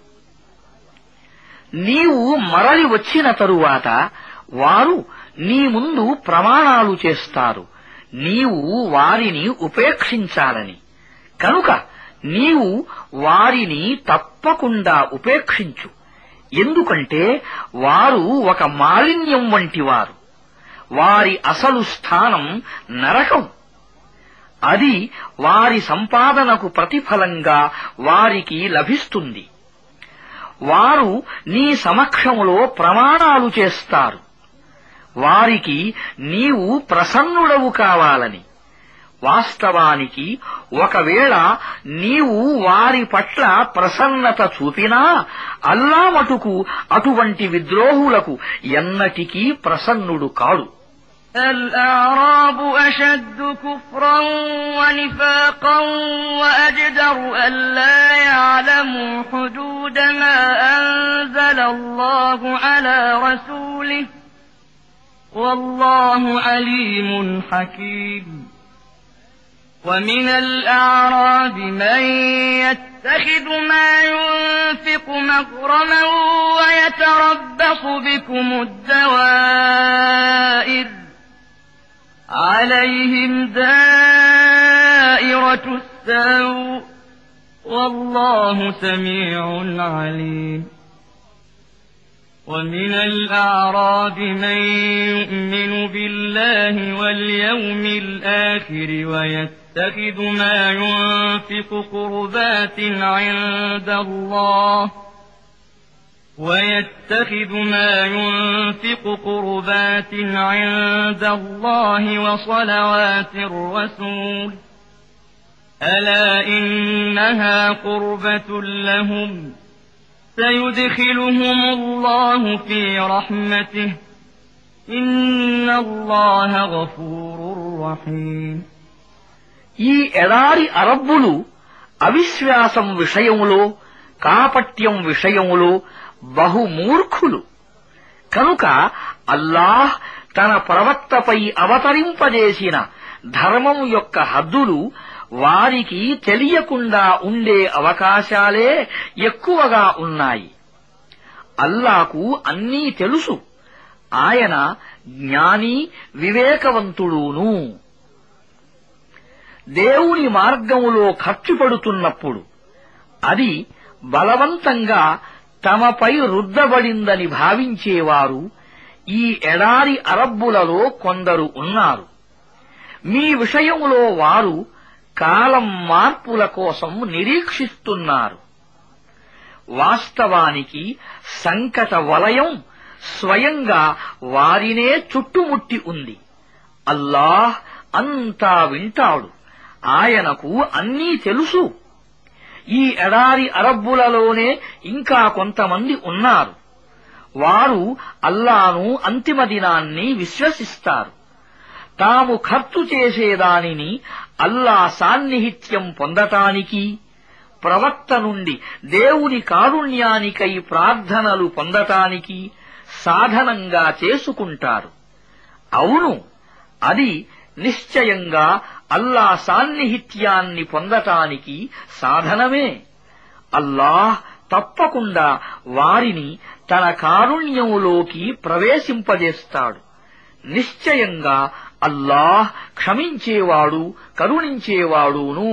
నీవు మరలి వచ్చిన తరువాత వారు నీ ముందు ప్రమాణాలు చేస్తారు, నీవు వారిని ఉపేక్షించాలని. కనుక నీవు వారిని తప్పకుండా ఉపేక్షించు. ఎందుకంటే వారు ఒక మాలిన్యం వంటివారు. వారి అసలు స్థానం నరకం. అది వారి సంపాదనకు ప్రతిఫలంగా వారికి లభిస్తుంది. వారు నీ సమక్షములో ప్రమాణాలు చేస్తారు, వారికి నీవు ప్రసన్నుడవు కావాలని. వాస్తవానికి ఒకవేళ నీవు వారి పట్ల ప్రసన్నత చూపినా అల్లా మటుకు అటువంటి విద్రోహులకు ఎన్నటికీ ప్రసన్నుడు కాడు. الأعراب أشد كفرا ونفاقا وأجدر ألا يعلموا حدود ما أنزل الله على رسوله والله عليم حكيم. ومن الأعراب من يتخذ ما ينفق مغرما ويتربص بكم الدوائر عليهم دائرة السوء والله سميع عليم. ومن الأعراب من يؤمن بالله واليوم الآخر ويتخذ ما ينفق قربات عند الله وصلوات الرسول ألا إنها قربة لهم سيدخلهم الله في رحمته إن الله غفور رحيم. ఈ ఎడారి అరబ్బులు అవిశ్వాసం విషయములో, కాపట్యం విషయములో బహుమూర్ఖులు. కనుక అల్లాహ్ తన ప్రవక్తపై అవతరింపజేసిన ధర్మం యొక్క హద్దులు వారికి తెలియకుండా ఉండే అవకాశాలే ఎక్కువగా ఉన్నాయి. అల్లాకు అన్నీ తెలుసు, ఆయన జ్ఞాని వివేకవంతుడును. దేవుని మార్గములో ఖర్చు పెడుతున్నప్పుడు అది బలవంతంగా తమపై రుద్దబడిందని భావించేవారు ఈ ఎడారి అరబ్బులలో కొందరు ఉన్నారు. మీ విషయంలో వారు కాలం మార్పుల కోసం నిరీక్షిస్తున్నారు. వాస్తవానికి సంకట వలయం స్వయంగా వారినే చుట్టుముట్టి ఉంది. అల్లాహ్ అంతా వింటాడు, ఆయనకు అన్నీ తెలుసు. ఈ ఎడారి అరబ్బులలోనే ఇంకా కొంతమంది ఉన్నారు. వారు అల్లాను అంతిమ దినాన్ని విశ్వసిస్తారు. తాము ఖర్చు చేసేదానిని అల్లా సాన్నిహిత్యం పొందటానికి, ప్రవక్త నుండి దేవుని కారుణ్యానికై ప్రార్థనలు పొందటానికి సాధనంగా చేసుకుంటారు. అవును, అది నిశ్చయంగా అల్లా సాన్నిహిత్యాన్ని పొందటానికి సాధనమే. అల్లాహ్ తప్పకుండా వారిని తన కారుణ్యములోకి ప్రవేశింపజేస్తాడు. నిశ్చయంగా అల్లాహ్ క్షమించేవాడు, కరుణించేవాడును.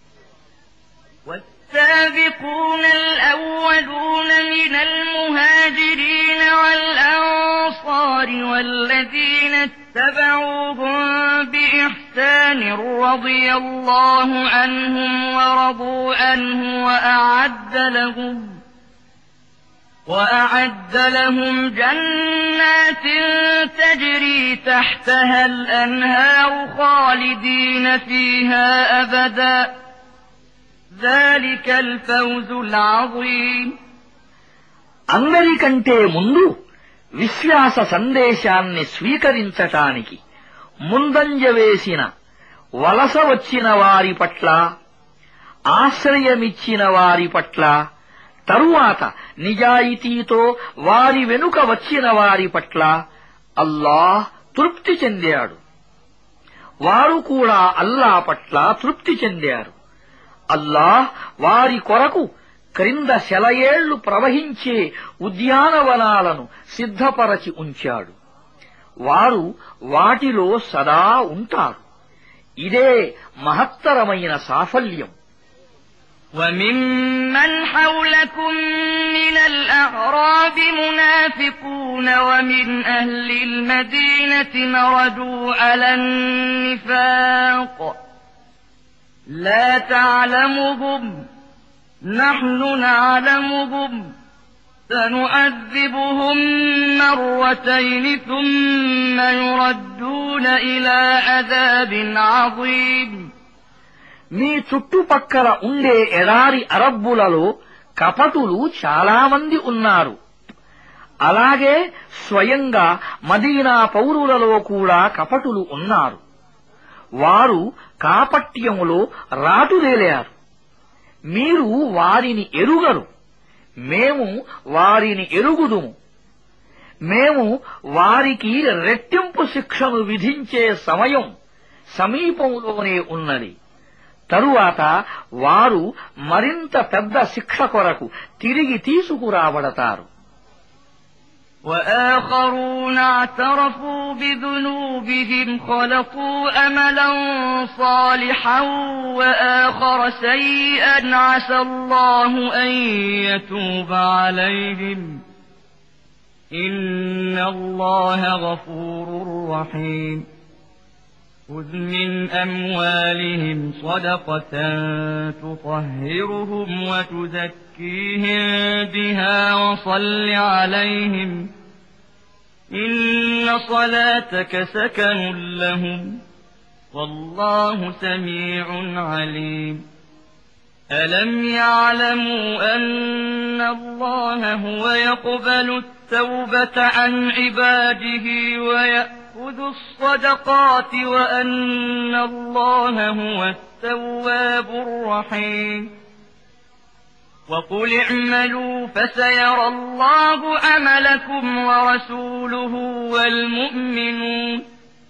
والسابقون الأولون من المهاجرين والأنصار والذين اتبعوهم بإحسان رضي الله عنهم ورضوا عنه وأعد لهم جنات تجري تحتها الأنهار خالدين فيها أبدا ذلك الفوز العظيم. అందరికంటే ముందు విశ్వాస సందేశాన్ని స్వీకరించటానికి ముందంజ వేసిన, వలస వచ్చిన వారి పట్ల, ఆశ్రయమిచ్చిన వారి పట్ల, తరువాత నిజాయితీతో వారి వెనుక వచ్చిన వారి పట్ల అల్లాహ్ తృప్తి చెందాడు. వారు కూడా అల్లా పట్ల తృప్తి చెందారు. అల్లాహ్ వారి కొరకు క్రింద శలయేళ్లు ప్రవహించే ఉద్యానవనాలను సిద్ధపరచి ఉంచాడు. వారు వాటిలో సదా ఉంటారు. ఇదే మహత్తరమైన సాఫల్యం. وممن حولكم من الأعراب منافقون ومن أهل المدينة مردوا على النفاق لا تعلمهم نحن نعلمهم سنعذبهم مرتين ثم يردون إلى عذاب عظيم మీ చుట్టుపక్కల ఉండే ఎడారి అరబ్బులలో కపటులు చాలామంది ఉన్నారు. అలాగే స్వయంగా మదీనా పౌరులలో కూడా కపటులు ఉన్నారు. వారు కాపట్యములో రాటుదేలారు. మీరు వారిని ఎరుగరు, మేము వారిని ఎరుగుదుము. మేము వారికి రెట్టింపు శిక్షను విధించే సమయం సమీపంలోనే ఉన్నది. తరువాత వారు మరింత పెద్ద శిక్ష కొరకు తిరిగి తీసుకురాబడతారు. وآخرون اعترفوا بذنوبهم خلقوا أملا صالحا وآخر سيئا عسى الله أن يتوب عليهم إن الله غفور رحيم خذ من أموالهم صدقة تطهرهم وتزكيهم بها وصل عليهم إن صلاتك سكن لهم والله سميع عليم ألم يعلموا أن الله هو يقبل التوبة عن عباده ويأخذ الصدقات وأن الله هو التواب الرحيم وقل اعملوا فسيرى الله عملكم ورسوله والمؤمنون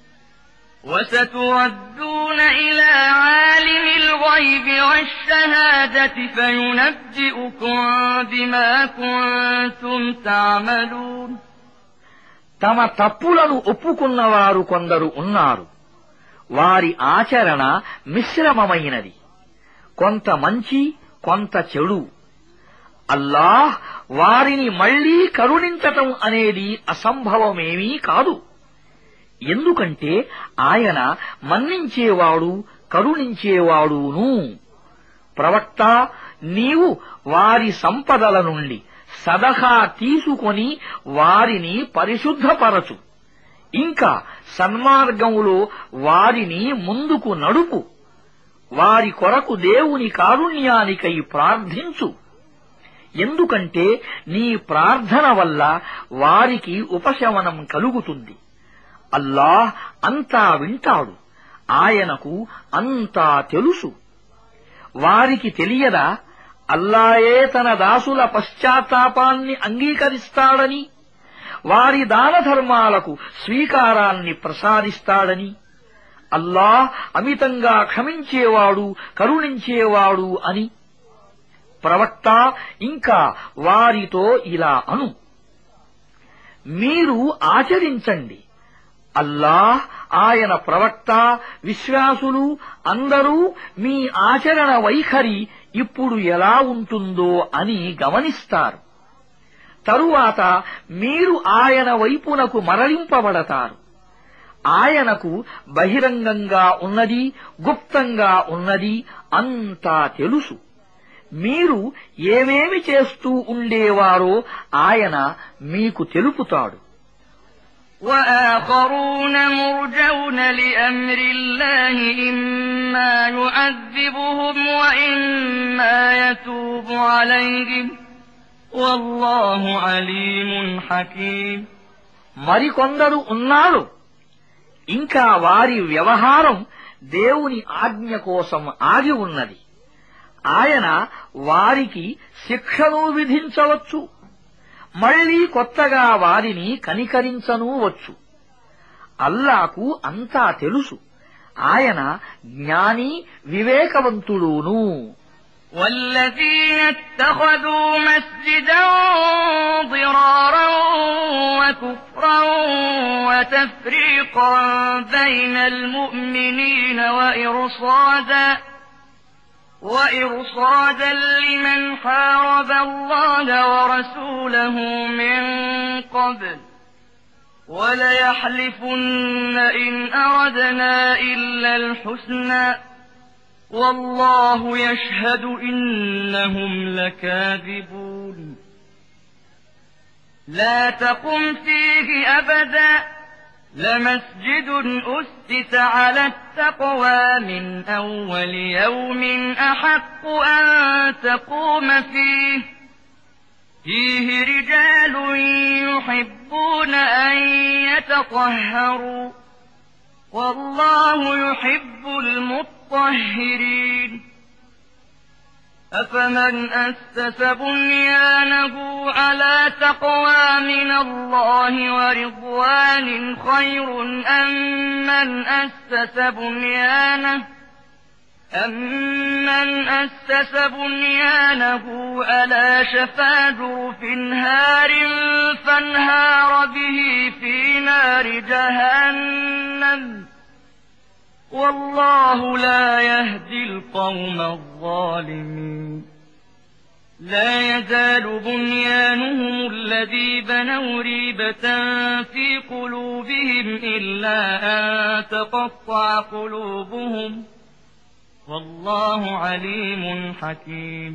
وستردون إلى عالم الغيب والشهادة فينبئكم بما كنتم تعملون తమ తప్పులను ఒప్పుకున్నవారు కొందరు ఉన్నారు. వారి ఆచరణ మిశ్రమమైనది, కొంత మంచి కొంత చెడు. అల్లాహ్ వారిని మళ్లీ కరుణించటం అనేది అసంభవమేమీ కాదు. ఎందుకంటే ఆయన మన్నించేవాడు కరుణించేవాడును. ప్రవక్త, నీవు వారి సంపదల నుండి సదఖా తీసుకొని వారిని పరిశుద్ధపరచు. ఇంకా సన్మార్గంలో వారిని ముందుకు నడుపు. వారి కొరకు దేవుని కారుణ్యానికై ప్రార్థించు. ఎందుకంటే నీ ప్రార్థన వల్ల వారికి ఉపశమనం కలుగుతుంది. అల్లాహ్ అంతా వింటాడు, ఆయనకు అంతా తెలుసు. వారికి తెలియదా అల్లాయే తన దాసుల పశ్చాత్తాపాన్ని అంగీకరిస్తాడని, వారి దానధర్మాలకు స్వీకారాన్ని ప్రసాదిస్తాడని, అల్లాహ్ అమితంగా క్షమించేవాడు కరుణించేవాడు అని. ప్రవక్త, ఇంకా వారితో ఇలా అను, మీరు ఆచరించండి. అల్లాహ్, ఆయన ప్రవక్త, విశ్వాసులు అందరూ మీ ఆచరణ వైఖరి ఇప్పుడు ఎలా ఉంటుందో అని గమనిస్తారు. తరువాత మీరు ఆయన వైపునకు మరలింపబడతారు. ఆయనకు బహిరంగంగా ఉన్నది గుప్తంగా ఉన్నది అంతా తెలుసు. మీరు ఏమేమి చేస్తూ ఉండేవారో ఆయన మీకు తెలుపుతాడు. وآخرون مرجون لأمر الله إما يعذبهم وإما يتوب عليهم والله عليم حكيم మరికొందరు ఉన్నారు, ఇంకా వారి వ్యవహారం దేవుని ఆజ్ఞ కోసం ఆగి ఉన్నది. ఆయన వారికి శిక్షను విధించవచ్చు, మళ్లీ కొత్తగా వారిని కనికరించనూవచ్చు. అల్లాకు అంతా తెలుసు, ఆయన జ్ఞాని వివేకవంతుడును. والذين اتخذوا مسجدا ضرارا وكفرا وتفريقا بين المؤمنين وإرصادا لمن حارب الله ورسوله من قبل وليحلفن إن أردنا إلا الحسنى والله يشهد إنهم لكاذبون لا تقم فيه أبدا لمسجد أسس على التقوى من أول يوم أحق أن تقوم فيه رجال يحبون أن يتطهروا والله يحب المطهرين أفمن أسس بنيانه على تقوى من الله ورضوان خير أمن أسس بنيانه على شفا جرف هار فانهار به في نار جهنم والله لا يهدي القوم الظالمين لا يزال بنيانهم الذي بنوا ريبة في قلوبهم إلا أن تقطع قلوبهم والله عليم حكيم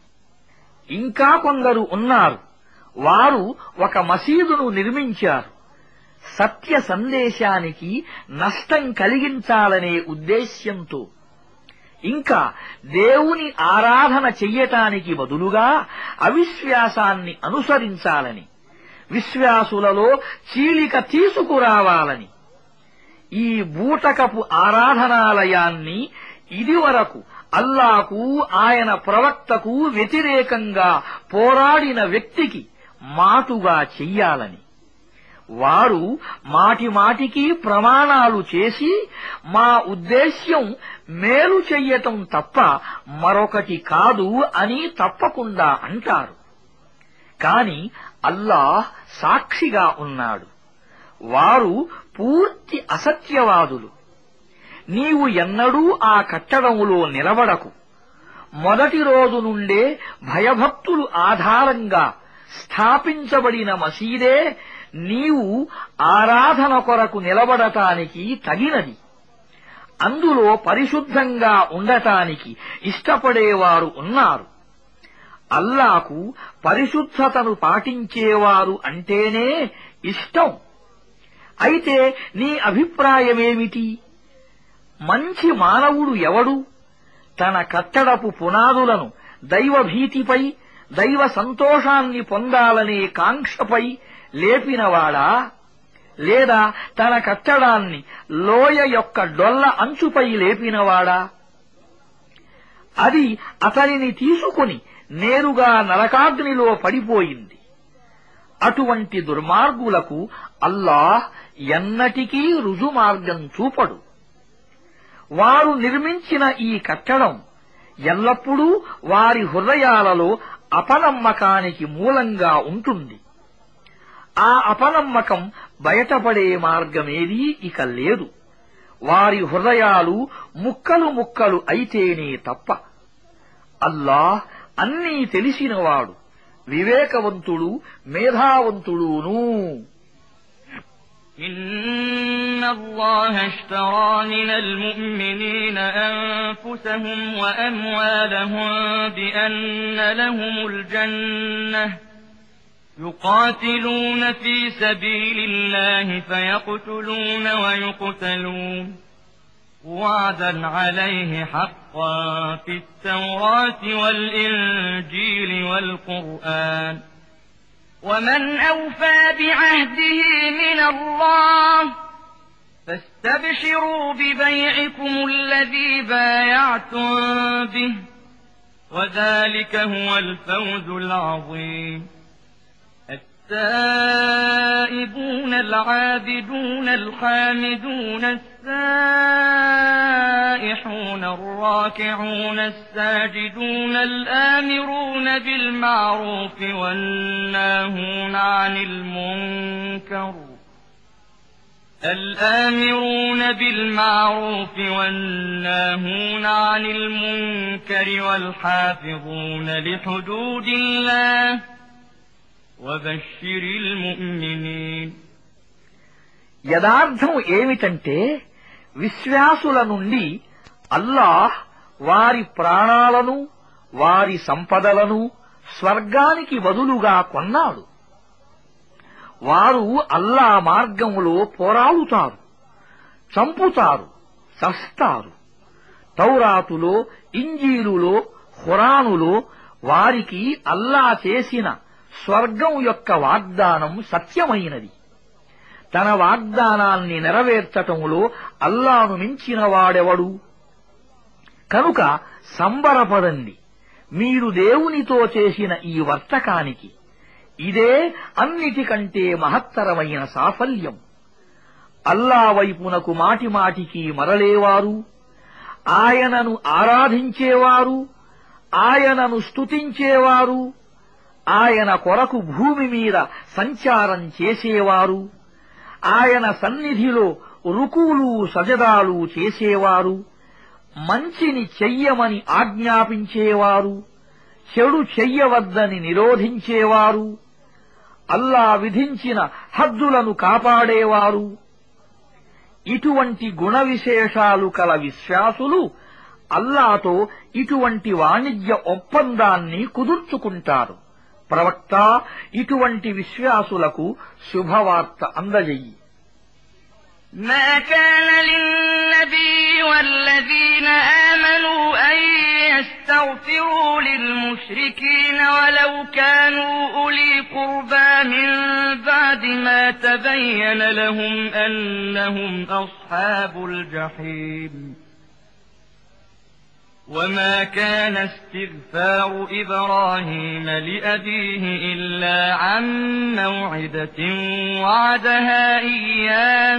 ఇంకా కొందరు ఉన్నారు వారు ఒక మసీదును నిర్మించారు సత్య సందేశానికి నష్టం కలిగించాలనే ఉద్దేశ్యంతో ఇంకా దేవుని ఆరాధన చెయ్యటానికి బదులుగా అవిశ్వాసాన్ని అనుసరించాలని విశ్వాసులలో చీలిక తీసుకురావాలని ఈ బూటకపు ఆరాధనాలయాన్ని ఇదివరకు అల్లాకు ఆయన ప్రవక్తకు వ్యతిరేకంగా పోరాడిన వ్యక్తికి మాటుగా చెయ్యాలని వారు మాటిమాటికి ప్రమాణాలు చేసి మా ఉద్దేశ్యం మేలు చెయ్యటం తప్ప మరొకటి కాదు అని తప్పకుండా అంటారు కాని అల్లాహ్ సాక్షిగా ఉన్నాడు వారు పూర్తి అసత్యవాదులు నీవు ఎన్నడూ ఆ కట్టడంలో నిలబడకు మొదటి రోజు నుండే భయభక్తులు ఆధారంగా స్థాపించబడిన మసీదే నీవు ఆరాధన కొరకు నిలబడటానికి తగినది అందులో పరిశుద్ధంగా ఉండటానికి ఇష్టపడేవారు ఉన్నారు అల్లాకు పరిశుద్ధతను పాటించేవారు అంటేనే ఇష్టం అయితే నీ అభిప్రాయమేమిటి మంచి మానవుడు ఎవడు తన కట్టడపు పునాదులను దైవభీతిపై దైవ సంతోషాన్ని పొందాలనే కాంక్షపై లేపినవాడా లేదా తన కట్టడాన్ని లోయ యొక్క డొల్ల అంచుపై లేపినవాడా అది అతనిని తీసుకుని నేరుగా నరకాగ్నిలో పడిపోయింది అటువంటి దుర్మార్గులకు అల్లాహ్ ఎన్నటికీ రుజుమార్గం చూపడు వారు నిర్మించిన ఈ కట్టడం ఎల్లప్పుడూ వారి హృదయాలలో అపనమ్మకానికి మూలంగా ఉంటుంది ఆ అపనమ్మకం బయటపడే మార్గమేదీ ఇక లేదు వారి హృదయాలు ముక్కలు ముక్కలు అయితేనే తప్ప అల్లాహ్ అన్నీ తెలిసినవాడు వివేకవంతుడు మేధావంతుడును إن الله اشترى من المؤمنين أنفسهم وأموالهم بأن لهم الجنة يقاتلون في سبيل الله فيقتلون ويقتلون وعدا عليه حقا في التوراة والإنجيل والقرآن ومن أوفى بعهده من الله فاستبشروا ببيعكم الذي بايعتم به وذلك هو الفوز العظيم التائبون العابدون الحامدون السائحون الراكعون الساجدون الآمرون بالمعروف والناهون عن المنكر الآمرون بالمعروف والناهون عن المنكر والحافظون لحدود الله وبشر المؤمنين. యదార్థం ఏమిటంటే విశ్వాసుల నుండి అల్లాహ్ వారి ప్రాణాలను వారి సంపదలను స్వర్గానికి బదులుగా కొన్నాడు. వారు అల్లా మార్గంలో పోరాడుతారు, చంపుతారు, చస్తారు. తౌరాతులో, ఇంజీలులో, ఖురానులో వారికి అల్లా చేసిన స్వర్గం యొక్క వాగ్దానం సత్యమైనది. తన వాగ్దానాన్ని నెరవేర్చటంలో అల్లాను మించిన వాడెవడు? కనుక సంబరపడండి మీరు దేవునితో చేసిన ఈ వర్తకానికి. ఇదే అన్నిటికంటే మహత్తరమైన సాఫల్యం. అల్లా వైపునకు మాటిమాటికి మరలేవారు, ఆయనను ఆరాధించేవారు, ఆయనను స్తుతించేవారు, ఆయన కొరకు భూమి మీద సంచారం చేసేవారు, ఆయన సన్నిధిలో రుకులు సజదాలు చేసేవారు, మంచిని చెయ్యమని ఆజ్ఞాపించేవారు, చెడు చెయ్యవద్దని నిరోధించేవారు, అల్లా విధించిన హద్దులను కాపాడేవారు. ఇటువంటి గుణ విశేషాలు కల విశ్వాసులు అల్లాతో ఇటువంటి వాణిజ్య ఒప్పందాన్ని కుదుర్చుకుంటారు. ప్రవక్త ఇటువంటి విశ్వాసులకు శుభవార్త అందజెయ్యి. ما كان للنبي والذين آمنوا أن يستغفروا للمشركين ولو كانوا أولي قربى من بعد ما تبين لهم أنهم أصحاب الجحيم وما كان استغفار إبراهيم لأبيه إلا عن موعدة وعدها إياه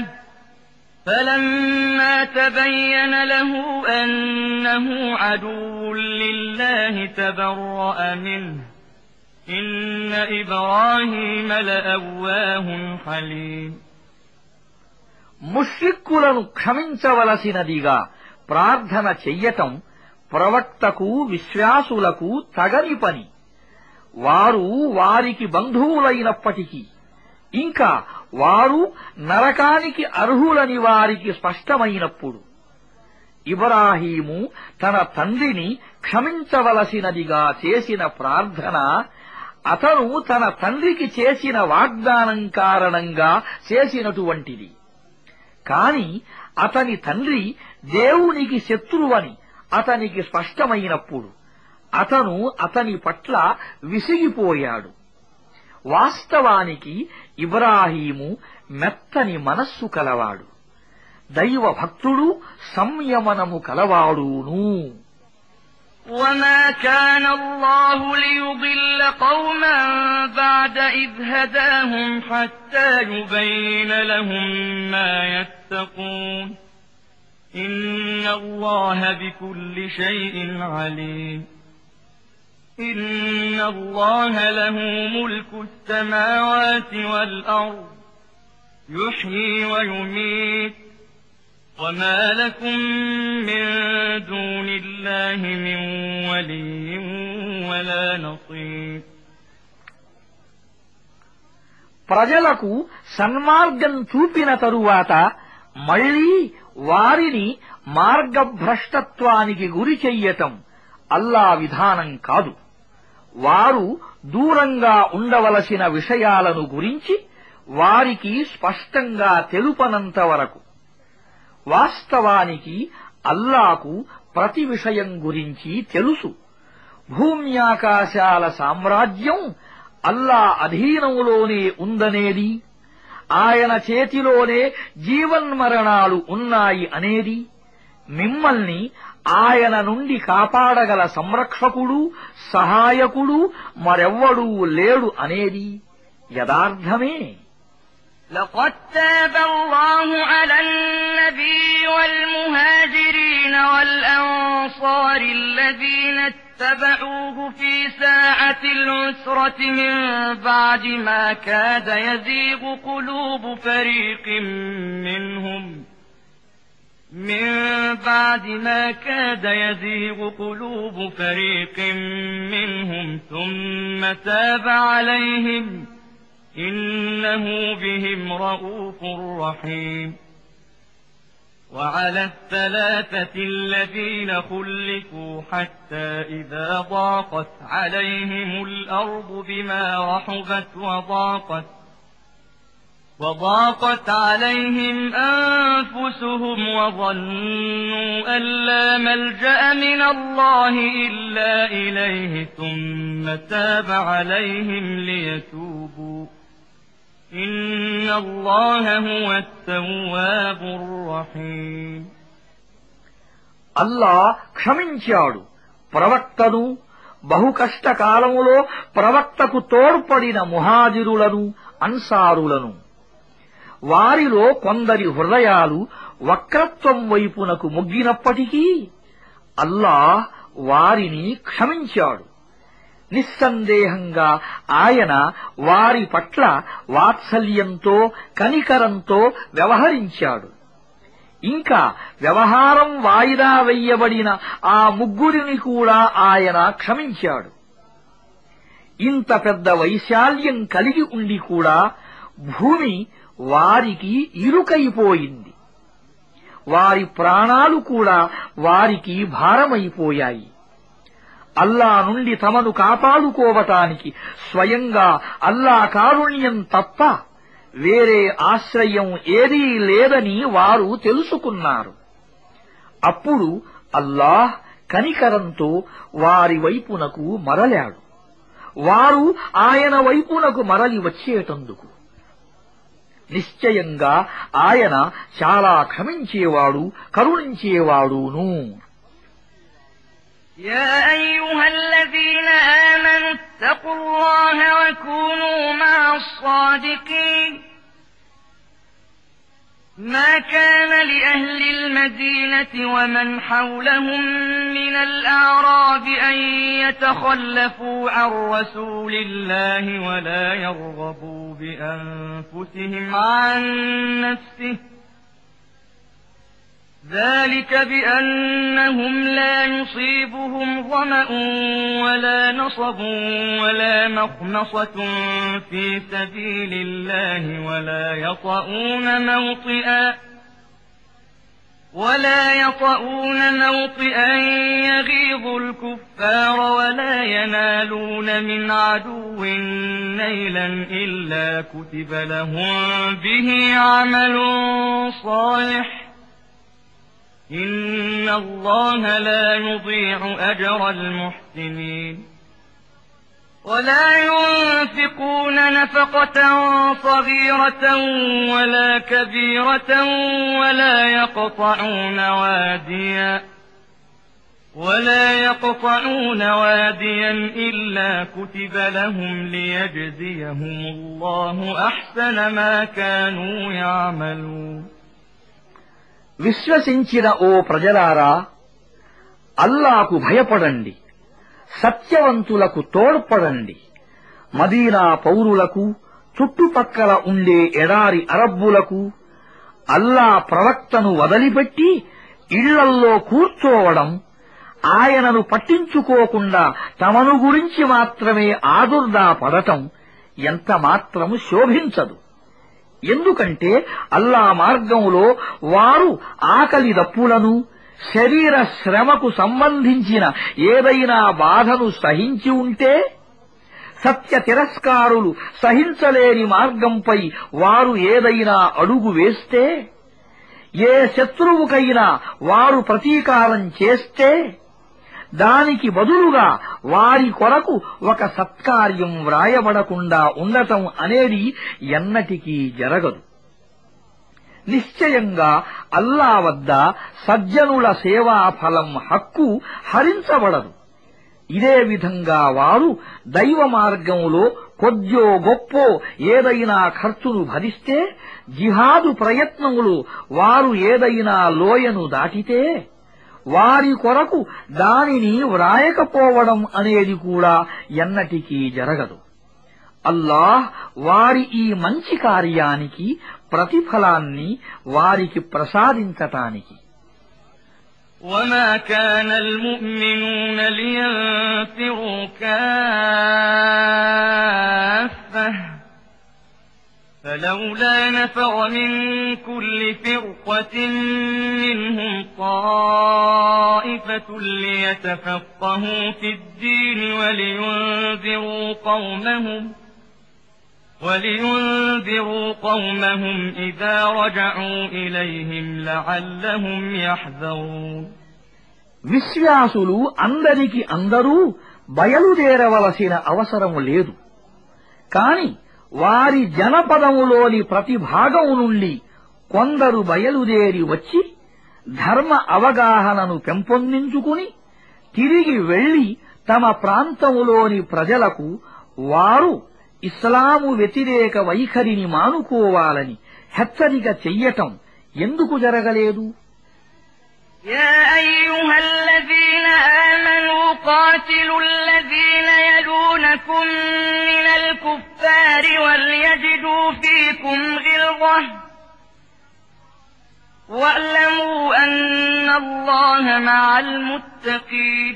فلما تبين له أنه عدو لله تبرأ منه إن إبراهيم لأواه حليم. ముష్రిక్కులను క్షమించవలసినదిగా ప్రార్థన చెయ్యటం ప్రవక్తకు విశ్వాసులకు తగని పని. వారు వారికి బంధువులైనప్పటికీ, ఇంకా వారు నరకానికి అర్హులని వారికి స్పష్టమైనప్పుడు, ఇబ్రాహీము తన తండ్రిని క్షమించవలసినదిగా చేసిన ప్రార్థన అతను తన తండ్రికి చేసిన వాగ్దానం కారణంగా చేసినటువంటిది. కాని అతని తండ్రి దేవునికి శత్రువని అతనికి స్పష్టమైనప్పుడు అతను అతని పట్ల విసిగిపోయాడు. వాస్తవానికి ఇబ్రాహీము మెత్తని మనస్సు కలవాడు, దైవ భక్తుడు, సంయమనము కలవాడును. وما كان الله ليضل قوما بعد إذ هداهم حتى يبين لهم ما يتقون إن الله بكل شيء عليم. إن الله له ملك السماوات والأرض يحيي ويميت وما لكم من دون الله من ولي ولا نصير. ప్రజలకు సన్మార్గం చూపిన తరువాత మళ్లీ వారిని మార్గభ్రష్టత్వానికి గురి చెయ్యటం అల్లా విధానం కాదు. వారు దూరంగా ఉండవలసిన విషయాలను గురించి వారికి స్పష్టంగా తెలుపనంత వరకు. వాస్తవానికి అల్లాకు ప్రతి విషయం గురించి తెలుసు. భూమ్యాకాశాల సామ్రాజ్యం అల్లా అధీనంలోనే ఉందనేది, ఆయన చేతిలోనే జీవన్మరణాలు ఉన్నాయి అనేది, మిమ్మల్ని ఆయన నుండి కాపాడగల సంరక్షకుడు, సహాయకుడు మరెవ్వడూ లేడు అనేది యదార్థమే. لقد تاب الله على النبي والمهاجرين والأنصار الأنصار الذين اتبعوه في ساعة العسرة من بعد ما كاد يزيغ قلوب فريق منهم ثم تاب عليهم إنه بهم رءوف رحيم وعلى الثلاثة الذين خلفوا حتى إذا ضاقت عليهم الأرض بما رحبت وضاقت عليهم أنفسهم وظنوا أن لا ملجأ من الله إلا إليه ثم تاب عليهم ليتوبوا إن الله هو التواب الرحيم అల్లా క్షమించాడు ప్రవక్తను బహు కష్టకాలములో ప్రవక్తకు తోడ్పడిన ముహాజిరులను అన్సారులను వారిలో కొందరి హృదయాలు వక్రత్వం వైపునకు మొగ్గినప్పటికీ అల్లాహ్ వారిని క్షమించాడు. నిస్సందేహంగా ఆయన వారి పట్ల వాత్సల్యంతో కనికరంతో వ్యవహరించాడు. ఇంకా వ్యవహారం వాయిదా వెయ్యబడిన ఆ ముగ్గురిని కూడా ఆయన క్షమించాడు. ఇంత పెద్ద వైశాల్యం కలిగి ఉండి కూడా భూమి వారికి ఇరుకైపోయింది. వారి ప్రాణాలు కూడా వారికి భారమైపోయాయి. అల్లా నుండి తమను కాపాడుకోవటానికి స్వయంగా అల్లా కారుణ్యం తప్ప వేరే ఆశ్రయం ఏదీ లేదని వారు తెలుసుకున్నారు. అప్పుడు అల్లాహ్ కనికరంతో వారి వైపునకు మరలాడు. వారు ఆయన వైపునకు మరలి వచ్చేటందుకు. నిశ్చయంగా ఆయన చాలా క్షమించేవాడు కరుణించేవాడును. يا أيها الذين آمنوا اتقوا الله وكونوا مع الصادقين ما كان لأهل المدينة ومن حولهم من الأعراب أن يتخلفوا عن رسول الله ولا يرغبوا بأنفسهم عن نفسه ذلك بأنهم لا يصيبهم ظمأ ولا نصب ولا مخمصة في سبيل الله ولا يطؤون موطئا يغيظ الكفار ولا ينالون من عدو نيلا إلا كتب لهم به عمل صالح إن الله لا يضيع أجر المحسنين ولا ينفقون نفقة صغيرة ولا كبيرة ولا يقطعون واديا إلا كتب لهم ليجزيهم الله أحسن ما كانوا يعملون విశ్వసించిన ఓ ప్రజలారా, అల్లాకు భయపడండి, సత్యవంతులకు తోడ్పడండి. మదీనా పౌరులకు, చుట్టుపక్కల ఉండే ఎడారి అరబ్బులకు అల్లా ప్రవక్తను వదిలిపెట్టి ఇళ్లల్లో కూర్చోవడం, ఆయనను పట్టించుకోకుండా తమను గురించి మాత్రమే ఆదుర్దా పడటం ఎంత మాత్రం శోభించదు. ఎందుకంటే అల్లా మార్గంలో వారు ఆకలి దప్పులను, శరీర శ్రమకు సంబంధించిన ఏదైనా బాధను సహించి ఉంటే, సత్య తిరస్కారులు సహించలేని మార్గంపై వారు ఏదైనా అడుగు వేస్తే, ఏ శత్రువుకైనా వారు ప్రతీకారం చేస్తే, దానికి బదులుగా వారి కొరకు ఒక సత్కార్యం వ్రాయబడకుండా ఉండటం అనేది ఎన్నటికీ జరగదు. నిశ్చయంగా అల్లా వద్ద సజ్జనుల సేవా ఫలం హక్కు హరించబడదు. ఇదే విధంగా వారు దైవ మార్గంలో కొద్దో గొప్పో ఏదైనా ఖర్చును భరిస్తే, జిహాదు ప్రయత్నములు వారు ఏదైనా లోయను దాటితే, వారి కొరకు దానిని వ్రాయకపోవడం అనేది కూడా ఎన్నటికీ జరగదు. అల్లాహ్ వారి ఈ మంచి కార్యానికి ప్రతిఫలాన్ని వారికి ప్రసాదించటానికి. وما كان المؤمنون لينفروا كافة فلولا نفر من كل فرقة منهم طائفة ليتفقهوا في الدين ولينذروا قومهم إذا رجعوا إليهم لعلهم يحذرون. విశ్వాసులు అందరికి అందరూ బయలుదేరవలసిన అవసరము లేదు. కాని వారి జనపదములోని ప్రతి భాగం నుండి కొందరు బయలుదేరి వచ్చి ధర్మ అవగాహనను పెంపొందించుకుని తిరిగి వెళ్లి తమ ప్రాంతములోని ప్రజలకు వారు ఇస్లాము వ్యతిరేక వైఖరిని మానుకోవాలని హెచ్చరిక చెయ్యటం ఎందుకు జరగలేదు? يا أيها الذين آمنوا قاتلوا الذين يلونكم من الكفار وليجدوا فيكم غلظة واعلموا أن الله مع المتقين.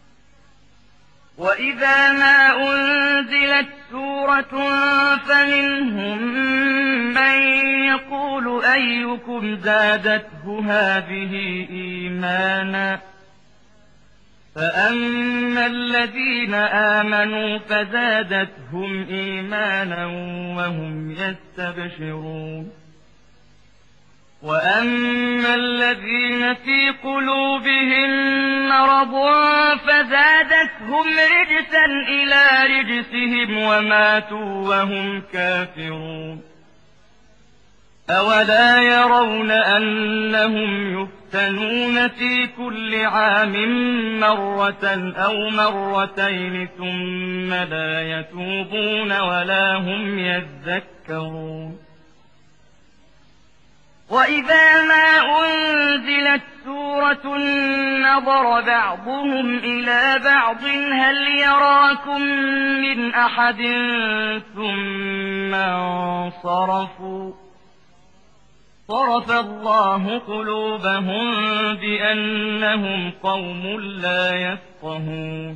وإذا ما أنزلت سورة فمنهم من يقول أيكم زادته هذه إيمانا فأما الذين آمنوا فزادتهم إيمانا وهم يستبشرون. وأما الذين في قلوبهم مرض فزادتهم رجسا إلى رجسهم وماتوا وهم كافرون. أولا يرون أنهم يفتنون في كل عام مرة أو مرتين ثم لا يتوبون ولا هم يذكرون. وإذا ما أنزلت سورة نظر بعضهم إلى بعض هل يراكم من أحد ثم انصرفوا صرف الله قلوبهم بأنهم قوم لا يفقهون.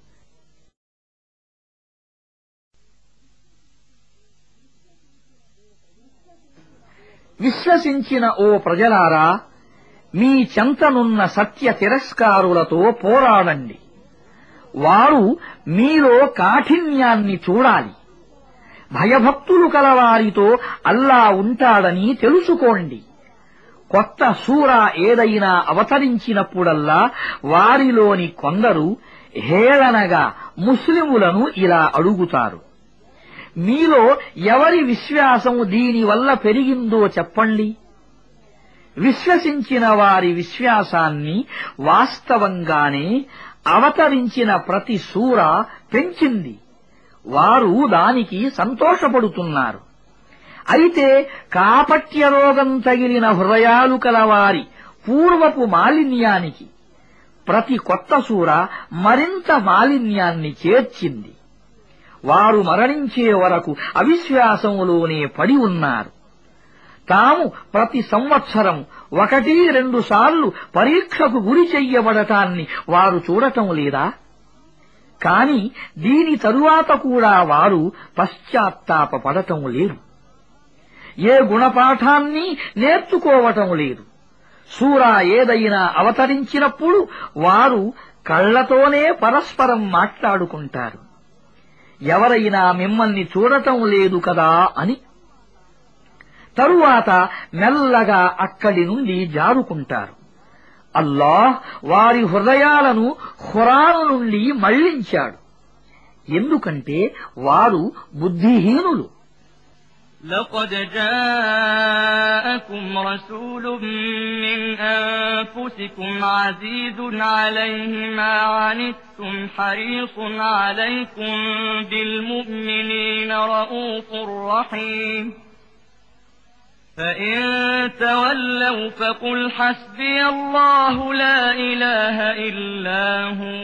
విశ్వసించిన ఓ ప్రజలారా, మీ చెంతనున్న సత్య తిరస్కారులతో పోరాడండి. వారు మీలో కాఠిన్యాన్ని చూడాలి. భయభక్తులు కలవారితో అల్లా ఉంటాడని తెలుసుకోండి. కొత్త సూర ఏదైనా అవతరించినప్పుడల్లా వారిలోని కొందరు హేళనగా ముస్లిములను ఇలా అడుగుతారు: మీలో ఎవరి విశ్వాసం దీనివల్ల పెరిగిందో చెప్పండి. విశ్వసించిన వారి విశ్వాసాన్ని వాస్తవంగానే అవతరించిన ప్రతి సూర పెంచింది. వారు దానికి సంతోషపడుతున్నారు. అయితే కాపట్య రోగం తగిలిన హృదయాలు కలవారి పూర్వపు మాలిన్యానికి ప్రతి కొత్త సూర మరింత మాలిన్యాన్ని చేర్చింది. వారు మరణించే వరకు అవిశ్వాసములోనే పడి ఉన్నారు. తాము ప్రతి సంవత్సరం 1-2 సార్లు పరీక్షకు గురి చెయ్యబడటాన్ని వారు చూడటం లేదా? కాని దీని తరువాత కూడా వారు పశ్చాత్తాపపడటం లేదు. ఏ గుణపాఠాన్ని నేర్చుకోవటం లేదు. సూరా ఏదైనా అవతరించినప్పుడు వారు కళ్లతోనే పరస్పరం మాట్లాడుకుంటారు. ఎవరైనా మిమ్మల్ని చూడటం లేదు కదా అని. తరువాత మెల్లగా అక్కడి నుండి జారుకుంటారు. అల్లాహ్ వారి హృదయాలను ఖురాను నుండి మళ్లించాడు. ఎందుకంటే వారు బుద్ధిహీనులు. لقد جاءكم رسول من أنفسكم عزيز عليه ما عنتم حريص عليكم بالمؤمنين رؤوف رحيم فإن تولوا فقل حسبي الله لا إله إلا هو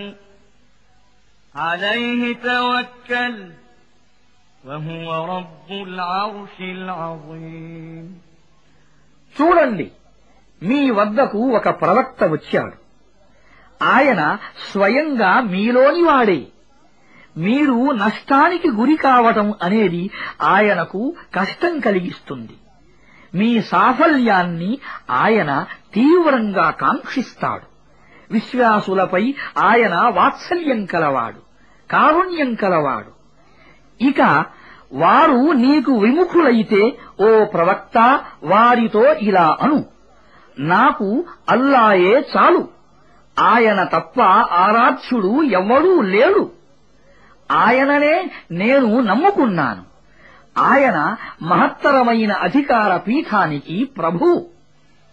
عليه توكل وهو رب العرش العظيم. చూడండి, మీ వద్దకు ఒక ప్రవక్త వచ్చాడు. ఆయన స్వయంగా మీలోనివాడే. మీరు నష్టానికి గురి కావటం అనేది ఆయనకు కష్టం కలిగిస్తుంది. మీ సాఫల్యాన్ని ఆయన తీవ్రంగా కాంక్షిస్తాడు. విశ్వాసులపై ఆయన వాత్సల్యం కలవాడు, కారుణ్యం కలవాడు. ఇక వారు నీకు విముఖులైతే ఓ ప్రవక్త, వారితో ఇలా అను: నాకు అల్లాయే చాలు, ఆయన తప్ప ఆరాధ్యుడు ఎవ్వడూ లేడు. ఆయననే నేను నమ్ముకున్నాను. ఆయన మహత్తరమైన అధికార పీఠానికి ప్రభువు.